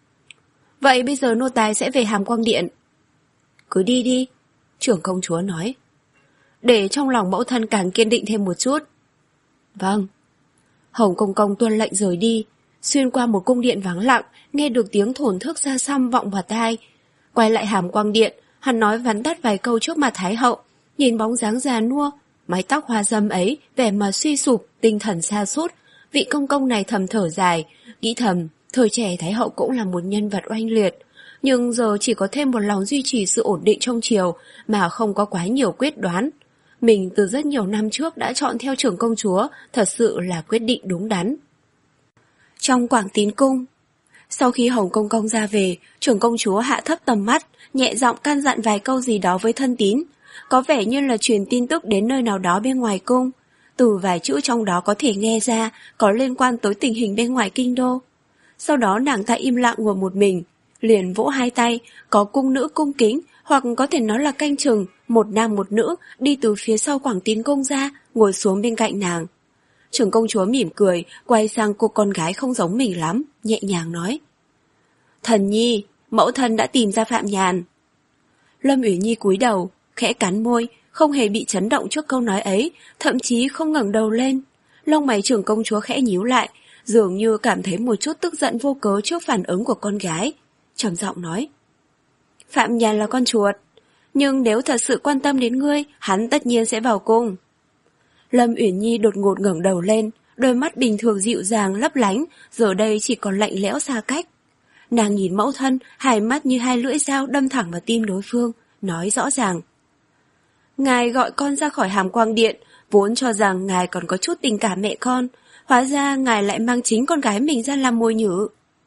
Vậy bây giờ nô tài sẽ về Hàm Quang Điện. Cứ đi đi, trưởng công chúa nói. Để trong lòng mẫu thân càng kiên định thêm một chút. Vâng. Hầu công công tuân lệnh rời đi, xuyên qua một cung điện vắng lặng, nghe được tiếng thổn thức xa xăm vọng vào tai. Quay lại Hàm Quang Điện, hắn nói vắn tắt vài câu trước mặt Thái hậu, nhìn bóng dáng già nua, mái tóc hoa râm ấy, vẻ mà suy sụp, tinh thần sa sút. Vị công công này thầm thở dài, nghĩ thầm, thời trẻ Thái hậu cũng là một nhân vật oanh liệt, nhưng giờ chỉ có thêm một lòng duy trì sự ổn định trong triều, mà không có quá nhiều quyết đoán. Mình từ rất nhiều năm trước đã chọn theo trưởng công chúa, thật sự là quyết định đúng đắn. Trong Quảng Tín cung, sau khi Hồng công công ra về, trưởng công chúa hạ thấp tầm mắt, nhẹ giọng căn dặn vài câu gì đó với thân tín, có vẻ như là truyền tin tức đến nơi nào đó bên ngoài cung. Từ vài chữ trong đó có thể nghe ra có liên quan tới tình hình bên ngoài kinh đô. Sau đó nàng ta im lặng ngồi một mình, liền vỗ hai tay, có cung nữ cung kính, hoặc có thể nói là canh chừng, một nam một nữ đi từ phía sau Quảng Tín cung ra, ngồi xuống bên cạnh nàng. Trưởng công chúa mỉm cười, quay sang cô con gái không giống mình lắm, nhẹ nhàng nói. Thần nhi, mẫu thân đã tìm ra Phạm Nhàn. Lâm Uyển Nhi cúi đầu, khẽ cắn môi, không hề bị chấn động trước câu nói ấy, thậm chí không ngẩng đầu lên. Lông mày trưởng công chúa khẽ nhíu lại, dường như cảm thấy một chút tức giận vô cớ trước phản ứng của con gái. Trầm giọng nói. Phạm Nhàn là con chuột, nhưng nếu thật sự quan tâm đến ngươi, hắn tất nhiên sẽ vào cung. Lâm Uyển Nhi đột ngột ngẩng đầu lên, đôi mắt bình thường dịu dàng lấp lánh, giờ đây chỉ còn lạnh lẽo xa cách. Nàng nhìn mẫu thân, hai mắt như hai lưỡi dao đâm thẳng vào tim đối phương, nói rõ ràng. Ngài gọi con ra khỏi Hàm Quang Điện, vốn cho rằng ngài còn có chút tình cảm mẹ con, hóa ra ngài lại mang chính con gái mình ra làm mồi nhử.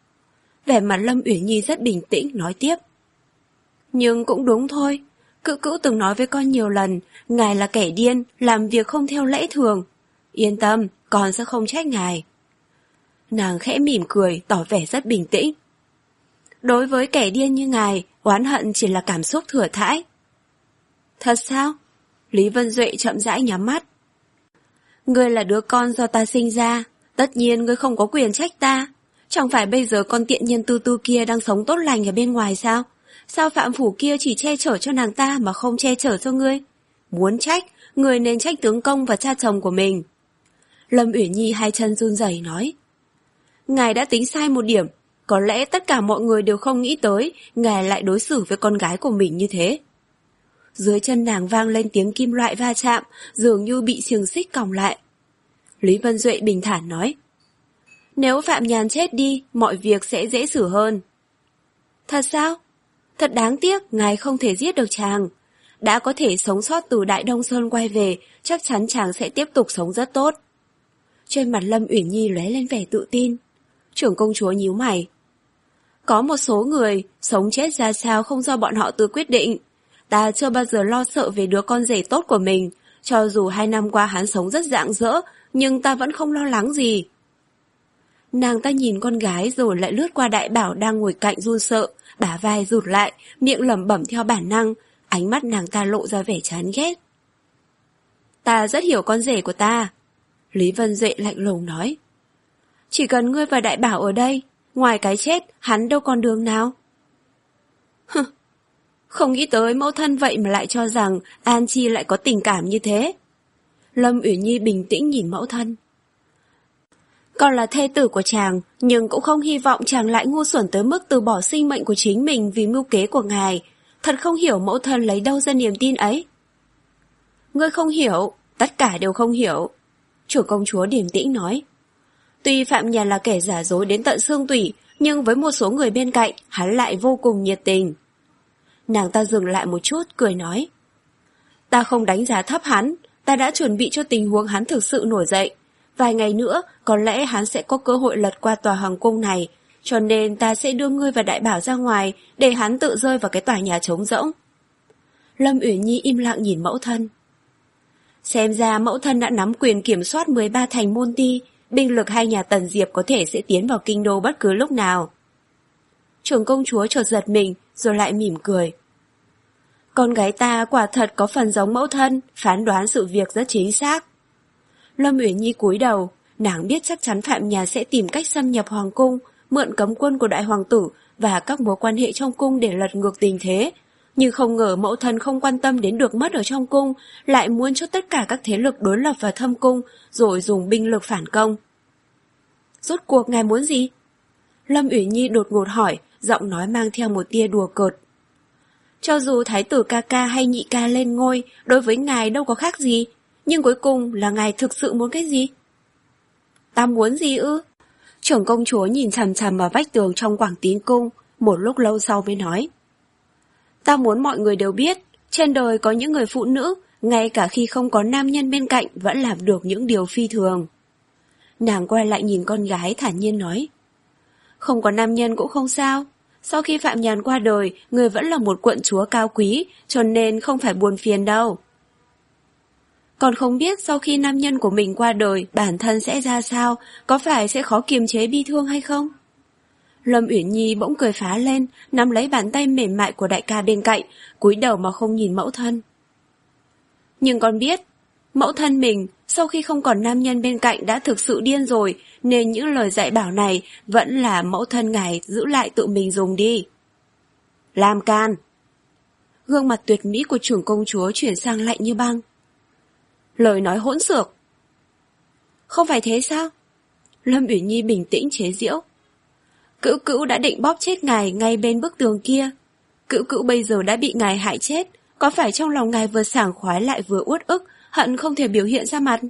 Vẻ mặt Lâm Uyển Nhi rất bình tĩnh, nói tiếp. Nhưng cũng đúng thôi, cự cữu từng nói với con nhiều lần, ngài là kẻ điên, làm việc không theo lẽ thường. Yên tâm, con sẽ không trách ngài. Nàng khẽ mỉm cười, tỏ vẻ rất bình tĩnh. Đối với kẻ điên như ngài, oán hận chỉ là cảm xúc thừa thãi. Thật sao? Lý Vân Duệ chậm rãi nhắm mắt. Ngươi là đứa con do ta sinh ra, tất nhiên ngươi không có quyền trách ta. Chẳng phải bây giờ con tiện nhân tư tư kia đang sống tốt lành ở bên ngoài sao? Sao Phạm Phủ kia chỉ che chở cho nàng ta mà không che chở cho ngươi? Muốn trách, ngươi nên trách tướng công và cha chồng của mình. Lâm Uyển Nhi hai chân run rẩy nói. Ngài đã tính sai một điểm, có lẽ tất cả mọi người đều không nghĩ tới ngài lại đối xử với con gái của mình như thế. Dưới chân nàng vang lên tiếng kim loại va chạm, dường như bị xiềng xích còng lại. Lý Vân Duệ bình thản nói. Nếu Phạm Nhàn chết đi, mọi việc sẽ dễ xử hơn. Thật sao? Thật đáng tiếc, ngài không thể giết được chàng. Đã có thể sống sót từ Đại Đông Sơn quay về, chắc chắn chàng sẽ tiếp tục sống rất tốt. Trên mặt Lâm Uyển Nhi lóe lên vẻ tự tin. Trưởng công chúa nhíu mày. Có một số người, sống chết ra sao không do bọn họ tự quyết định. Ta chưa bao giờ lo sợ về đứa con rể tốt của mình, cho dù hai năm qua hắn sống rất rạng rỡ, nhưng ta vẫn không lo lắng gì. Nàng ta nhìn con gái rồi lại lướt qua Đại Bảo đang ngồi cạnh run sợ, bả vai rụt lại, miệng lẩm bẩm theo bản năng, ánh mắt nàng ta lộ ra vẻ chán ghét. Ta rất hiểu con rể của ta, Lý Vân Duệ lạnh lùng nói. Chỉ cần ngươi và Đại Bảo ở đây, ngoài cái chết, hắn đâu còn đường nào. Hừ, không nghĩ tới mẫu thân vậy mà lại cho rằng An Chi lại có tình cảm như thế. Lâm Uyển Nhi bình tĩnh nhìn mẫu thân. Con là thê tử của chàng, nhưng cũng không hy vọng chàng lại ngu xuẩn tới mức từ bỏ sinh mệnh của chính mình vì mưu kế của ngài. Thật không hiểu mẫu thân lấy đâu ra niềm tin ấy. Ngươi không hiểu, tất cả đều không hiểu. Chủ công chúa điềm tĩnh nói. Tuy Phạm Nhàn là kẻ giả dối đến tận xương tủy, nhưng với một số người bên cạnh, hắn lại vô cùng nhiệt tình. Nàng ta dừng lại một chút, cười nói. Ta không đánh giá thấp hắn, ta đã chuẩn bị cho tình huống hắn thực sự nổi dậy. Vài ngày nữa, có lẽ hắn sẽ có cơ hội lật qua tòa hoàng cung này, cho nên ta sẽ đưa ngươi và Đại Bảo ra ngoài, để hắn tự rơi vào cái tòa nhà trống rỗng. Lâm Uyển Nhi im lặng nhìn mẫu thân. Xem ra mẫu thân đã nắm quyền kiểm soát mười ba thành môn ti, binh lực hai nhà Tần Diệp có thể sẽ tiến vào kinh đô bất cứ lúc nào. Trưởng công chúa chợt giật mình, rồi lại mỉm cười. Con gái ta quả thật có phần giống mẫu thân, phán đoán sự việc rất chính xác. Lâm Uyển Nhi cúi đầu, nàng biết chắc chắn Phạm Nhàn sẽ tìm cách xâm nhập hoàng cung, mượn cấm quân của đại hoàng tử và các mối quan hệ trong cung để lật ngược tình thế. Nhưng không ngờ mẫu thân không quan tâm đến được mất ở trong cung, lại muốn cho tất cả các thế lực đối lập vào thâm cung, rồi dùng binh lực phản công. Rốt cuộc ngài muốn gì? Lâm Uyển Nhi đột ngột hỏi, giọng nói mang theo một tia đùa cợt. Cho dù thái tử ca ca hay nhị ca lên ngôi, đối với ngài đâu có khác gì, nhưng cuối cùng là ngài thực sự muốn cái gì? Ta muốn gì ư? Trưởng công chúa nhìn chằm chằm vào vách tường trong Quảng Tín cung, một lúc lâu sau mới nói. Ta muốn mọi người đều biết, trên đời có những người phụ nữ, ngay cả khi không có nam nhân bên cạnh vẫn làm được những điều phi thường. Nàng quay lại nhìn con gái thản nhiên nói. Không có nam nhân cũng không sao. Sau khi Phạm Nhàn qua đời, người vẫn là một quận chúa cao quý, cho nên không phải buồn phiền đâu. Còn không biết sau khi nam nhân của mình qua đời, bản thân sẽ ra sao, có phải sẽ khó kiềm chế bi thương hay không? Lâm Uyển Nhi bỗng cười phá lên, nắm lấy bàn tay mềm mại của đại ca bên cạnh, cúi đầu mà không nhìn mẫu thân. Nhưng con biết, mẫu thân mình sau khi không còn nam nhân bên cạnh đã thực sự điên rồi, nên những lời dạy bảo này vẫn là mẫu thân ngài giữ lại tự mình dùng đi. Làm can. Gương mặt tuyệt mỹ của trưởng công chúa chuyển sang lạnh như băng. Lời nói hỗn xược. Không phải thế sao? Lâm Uyển Nhi bình tĩnh chế giễu. Cữu Cữu đã định bóp chết ngài ngay bên bức tường kia. Cữu Cữu bây giờ đã bị ngài hại chết, có phải trong lòng ngài vừa sảng khoái lại vừa uất ức, hận không thể biểu hiện ra mặt?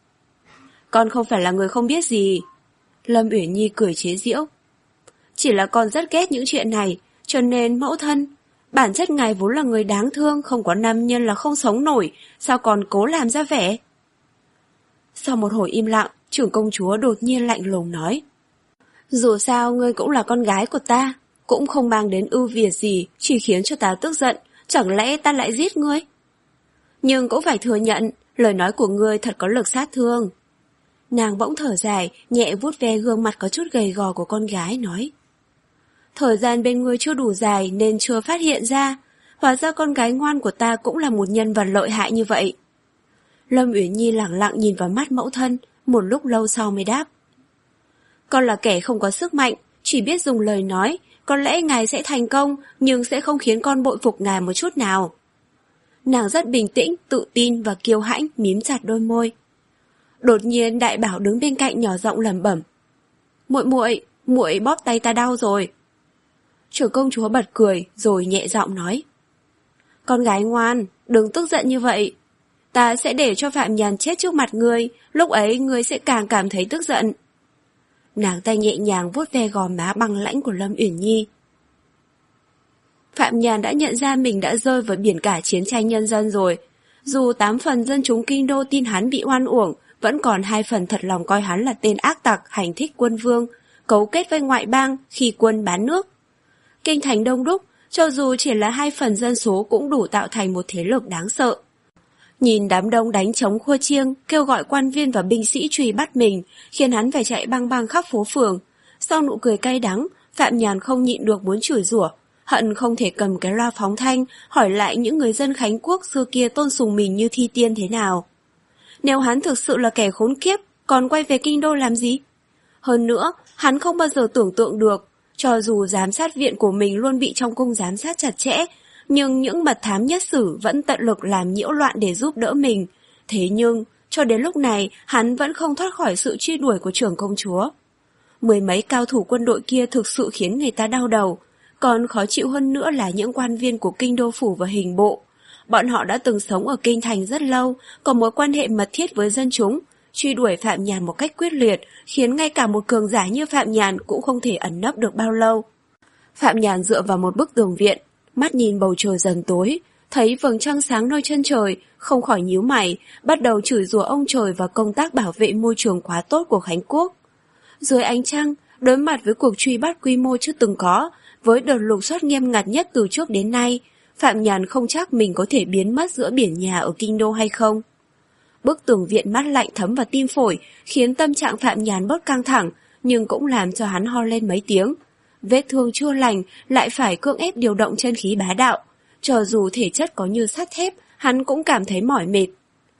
Con không phải là người không biết gì. Lâm Uyển Nhi cười chế giễu. Chỉ là con rất ghét những chuyện này, cho nên mẫu thân, bản chất ngài vốn là người đáng thương, không có nam nhân là không sống nổi, sao còn cố làm ra vẻ? Sau một hồi im lặng, trưởng công chúa đột nhiên lạnh lùng nói. Dù sao ngươi cũng là con gái của ta, cũng không mang đến ưu việt gì, chỉ khiến cho ta tức giận, chẳng lẽ ta lại giết ngươi? Nhưng cũng phải thừa nhận, lời nói của ngươi thật có lực sát thương. Nàng bỗng thở dài, nhẹ vuốt ve gương mặt có chút gầy gò của con gái, nói. Thời gian bên ngươi chưa đủ dài nên chưa phát hiện ra, hóa ra con gái ngoan của ta cũng là một nhân vật lợi hại như vậy. Lâm Uyển Nhi lẳng lặng nhìn vào mắt mẫu thân, một lúc lâu sau mới đáp. Con là kẻ không có sức mạnh, chỉ biết dùng lời nói, có lẽ ngài sẽ thành công, nhưng sẽ không khiến con bội phục ngài một chút nào. Nàng rất bình tĩnh, tự tin và kiêu hãnh, mím chặt đôi môi. Đột nhiên Đại Bảo đứng bên cạnh nhỏ giọng lẩm bẩm. Muội muội, muội bóp tay ta đau rồi. Trưởng công chúa bật cười rồi nhẹ giọng nói. Con gái ngoan, đừng tức giận như vậy. Ta sẽ để cho Phạm Nhàn chết trước mặt ngươi, lúc ấy ngươi sẽ càng cảm thấy tức giận. Nàng tay nhẹ nhàng vuốt ve gò má băng lãnh của Lâm Uyển Nhi. Phạm Nhàn đã nhận ra mình đã rơi vào biển cả chiến tranh nhân dân rồi. Dù tám phần dân chúng kinh đô tin hắn bị oan uổng, vẫn còn hai phần thật lòng coi hắn là tên ác tặc hành thích quân vương, cấu kết với ngoại bang khi quân bán nước. Kinh thành đông đúc, cho dù chỉ là hai phần dân số cũng đủ tạo thành một thế lực đáng sợ. Nhìn đám đông đánh trống khua chiêng, kêu gọi quan viên và binh sĩ truy bắt mình, khiến hắn phải chạy băng băng khắp phố phường. Sau nụ cười cay đắng, Phạm Nhàn không nhịn được muốn chửi rủa, hận không thể cầm cái loa phóng thanh, hỏi lại những người dân Khánh Quốc xưa kia tôn sùng mình như thi tiên thế nào. Nếu hắn thực sự là kẻ khốn kiếp, còn quay về kinh đô làm gì? Hơn nữa, hắn không bao giờ tưởng tượng được, cho dù giám sát viện của mình luôn bị trong cung giám sát chặt chẽ, nhưng những mật thám nhất sử vẫn tận lực làm nhiễu loạn để giúp đỡ mình. Thế nhưng, cho đến lúc này, hắn vẫn không thoát khỏi sự truy đuổi của trưởng công chúa. Mười mấy cao thủ quân đội kia thực sự khiến người ta đau đầu. Còn khó chịu hơn nữa là những quan viên của kinh đô phủ và hình bộ. Bọn họ đã từng sống ở kinh thành rất lâu, có mối quan hệ mật thiết với dân chúng. Truy đuổi Phạm Nhàn một cách quyết liệt, khiến ngay cả một cường giả như Phạm Nhàn cũng không thể ẩn nấp được bao lâu. Phạm Nhàn dựa vào một bức tường viện, mắt nhìn bầu trời dần tối, thấy vầng trăng sáng nơi chân trời, không khỏi nhíu mày, bắt đầu chửi rủa ông trời và công tác bảo vệ môi trường quá tốt của Khánh Quốc. Dưới ánh trăng, đối mặt với cuộc truy bắt quy mô chưa từng có, với đợt lục soát nghiêm ngặt nhất từ trước đến nay, Phạm Nhàn không chắc mình có thể biến mất giữa biển nhà ở kinh đô hay không. Bức tường viện mát lạnh thấm vào tim phổi, khiến tâm trạng Phạm Nhàn bớt căng thẳng, nhưng cũng làm cho hắn ho lên mấy tiếng. Vết thương chưa lành lại phải cưỡng ép điều động chân khí bá đạo. Cho dù thể chất có như sắt thép, hắn cũng cảm thấy mỏi mệt.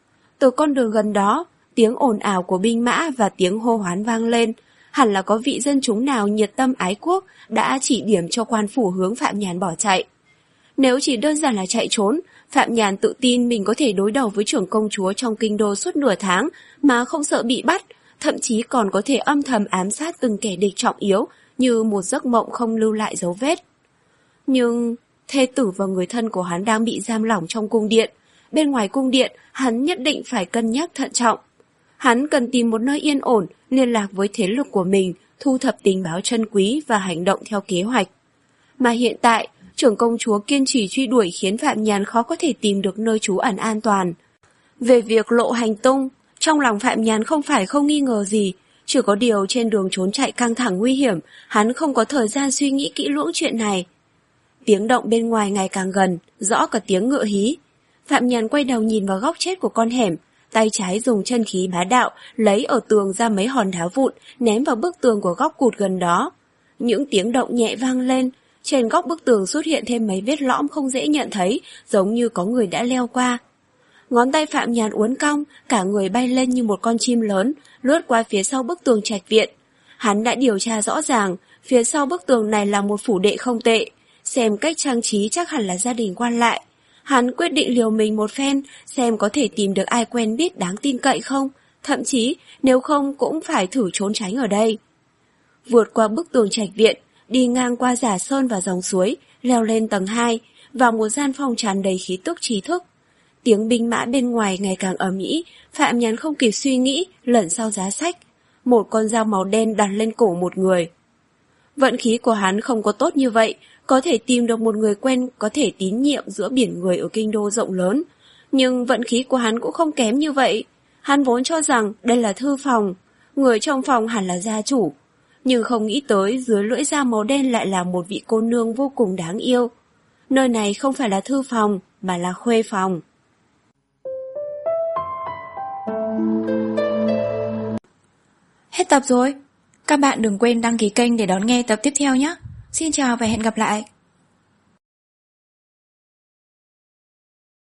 Từ con đường gần đó, tiếng ồn ào của binh mã và tiếng hô hoán vang lên. Hẳn là có vị dân chúng nào nhiệt tâm ái quốc đã chỉ điểm cho quan phủ hướng Phạm Nhàn bỏ chạy. Nếu chỉ đơn giản là chạy trốn, Phạm Nhàn tự tin mình có thể đối đầu với trưởng công chúa trong kinh đô suốt nửa tháng mà không sợ bị bắt, thậm chí còn có thể âm thầm ám sát từng kẻ địch trọng yếu như một giấc mộng không lưu lại dấu vết. Nhưng thê tử và người thân của hắn đang bị giam lỏng trong cung điện. Bên ngoài cung điện, hắn nhất định phải cân nhắc thận trọng. Hắn cần tìm một nơi yên ổn, liên lạc với thế lực của mình, thu thập tình báo chân quý và hành động theo kế hoạch. Mà hiện tại, trưởng công chúa kiên trì truy đuổi khiến Phạm Nhàn khó có thể tìm được nơi trú ẩn an toàn. Về việc lộ hành tung, trong lòng Phạm Nhàn không phải không nghi ngờ gì, chỉ có điều trên đường trốn chạy căng thẳng nguy hiểm, hắn không có thời gian suy nghĩ kỹ lưỡng chuyện này. Tiếng động bên ngoài ngày càng gần, rõ cả tiếng ngựa hí. Phạm Nhàn quay đầu nhìn vào góc chết của con hẻm, tay trái dùng chân khí bá đạo lấy ở tường ra mấy hòn đá vụn ném vào bức tường của góc cụt gần đó. Những tiếng động nhẹ vang lên, trên góc bức tường xuất hiện thêm mấy vết lõm không dễ nhận thấy, giống như có người đã leo qua. Ngón tay Phạm Nhàn uốn cong, cả người bay lên như một con chim lớn, lướt qua phía sau bức tường trạch viện. Hắn đã điều tra rõ ràng, phía sau bức tường này là một phủ đệ không tệ, xem cách trang trí chắc hẳn là gia đình quan lại. Hắn quyết định liều mình một phen, xem có thể tìm được ai quen biết đáng tin cậy không, thậm chí nếu không cũng phải thử trốn tránh ở đây. Vượt qua bức tường trạch viện, đi ngang qua giả sơn và dòng suối, leo lên tầng hai, vào một gian phòng tràn đầy khí tức trí thức. Tiếng binh mã bên ngoài ngày càng ầm ĩ, Phạm Nhàn không kịp suy nghĩ, lẩn sau giá sách. Một con dao màu đen đặt lên cổ một người. Vận khí của hắn không có tốt như vậy, có thể tìm được một người quen có thể tín nhiệm giữa biển người ở kinh đô rộng lớn. Nhưng vận khí của hắn cũng không kém như vậy. Hắn vốn cho rằng đây là thư phòng, người trong phòng hẳn là gia chủ. Nhưng không nghĩ tới dưới lưỡi dao màu đen lại là một vị cô nương vô cùng đáng yêu. Nơi này không phải là thư phòng, mà là khuê phòng. Hết tập rồi. Các bạn đừng quên đăng ký kênh để đón nghe tập tiếp theo nhé. Xin chào và hẹn gặp lại.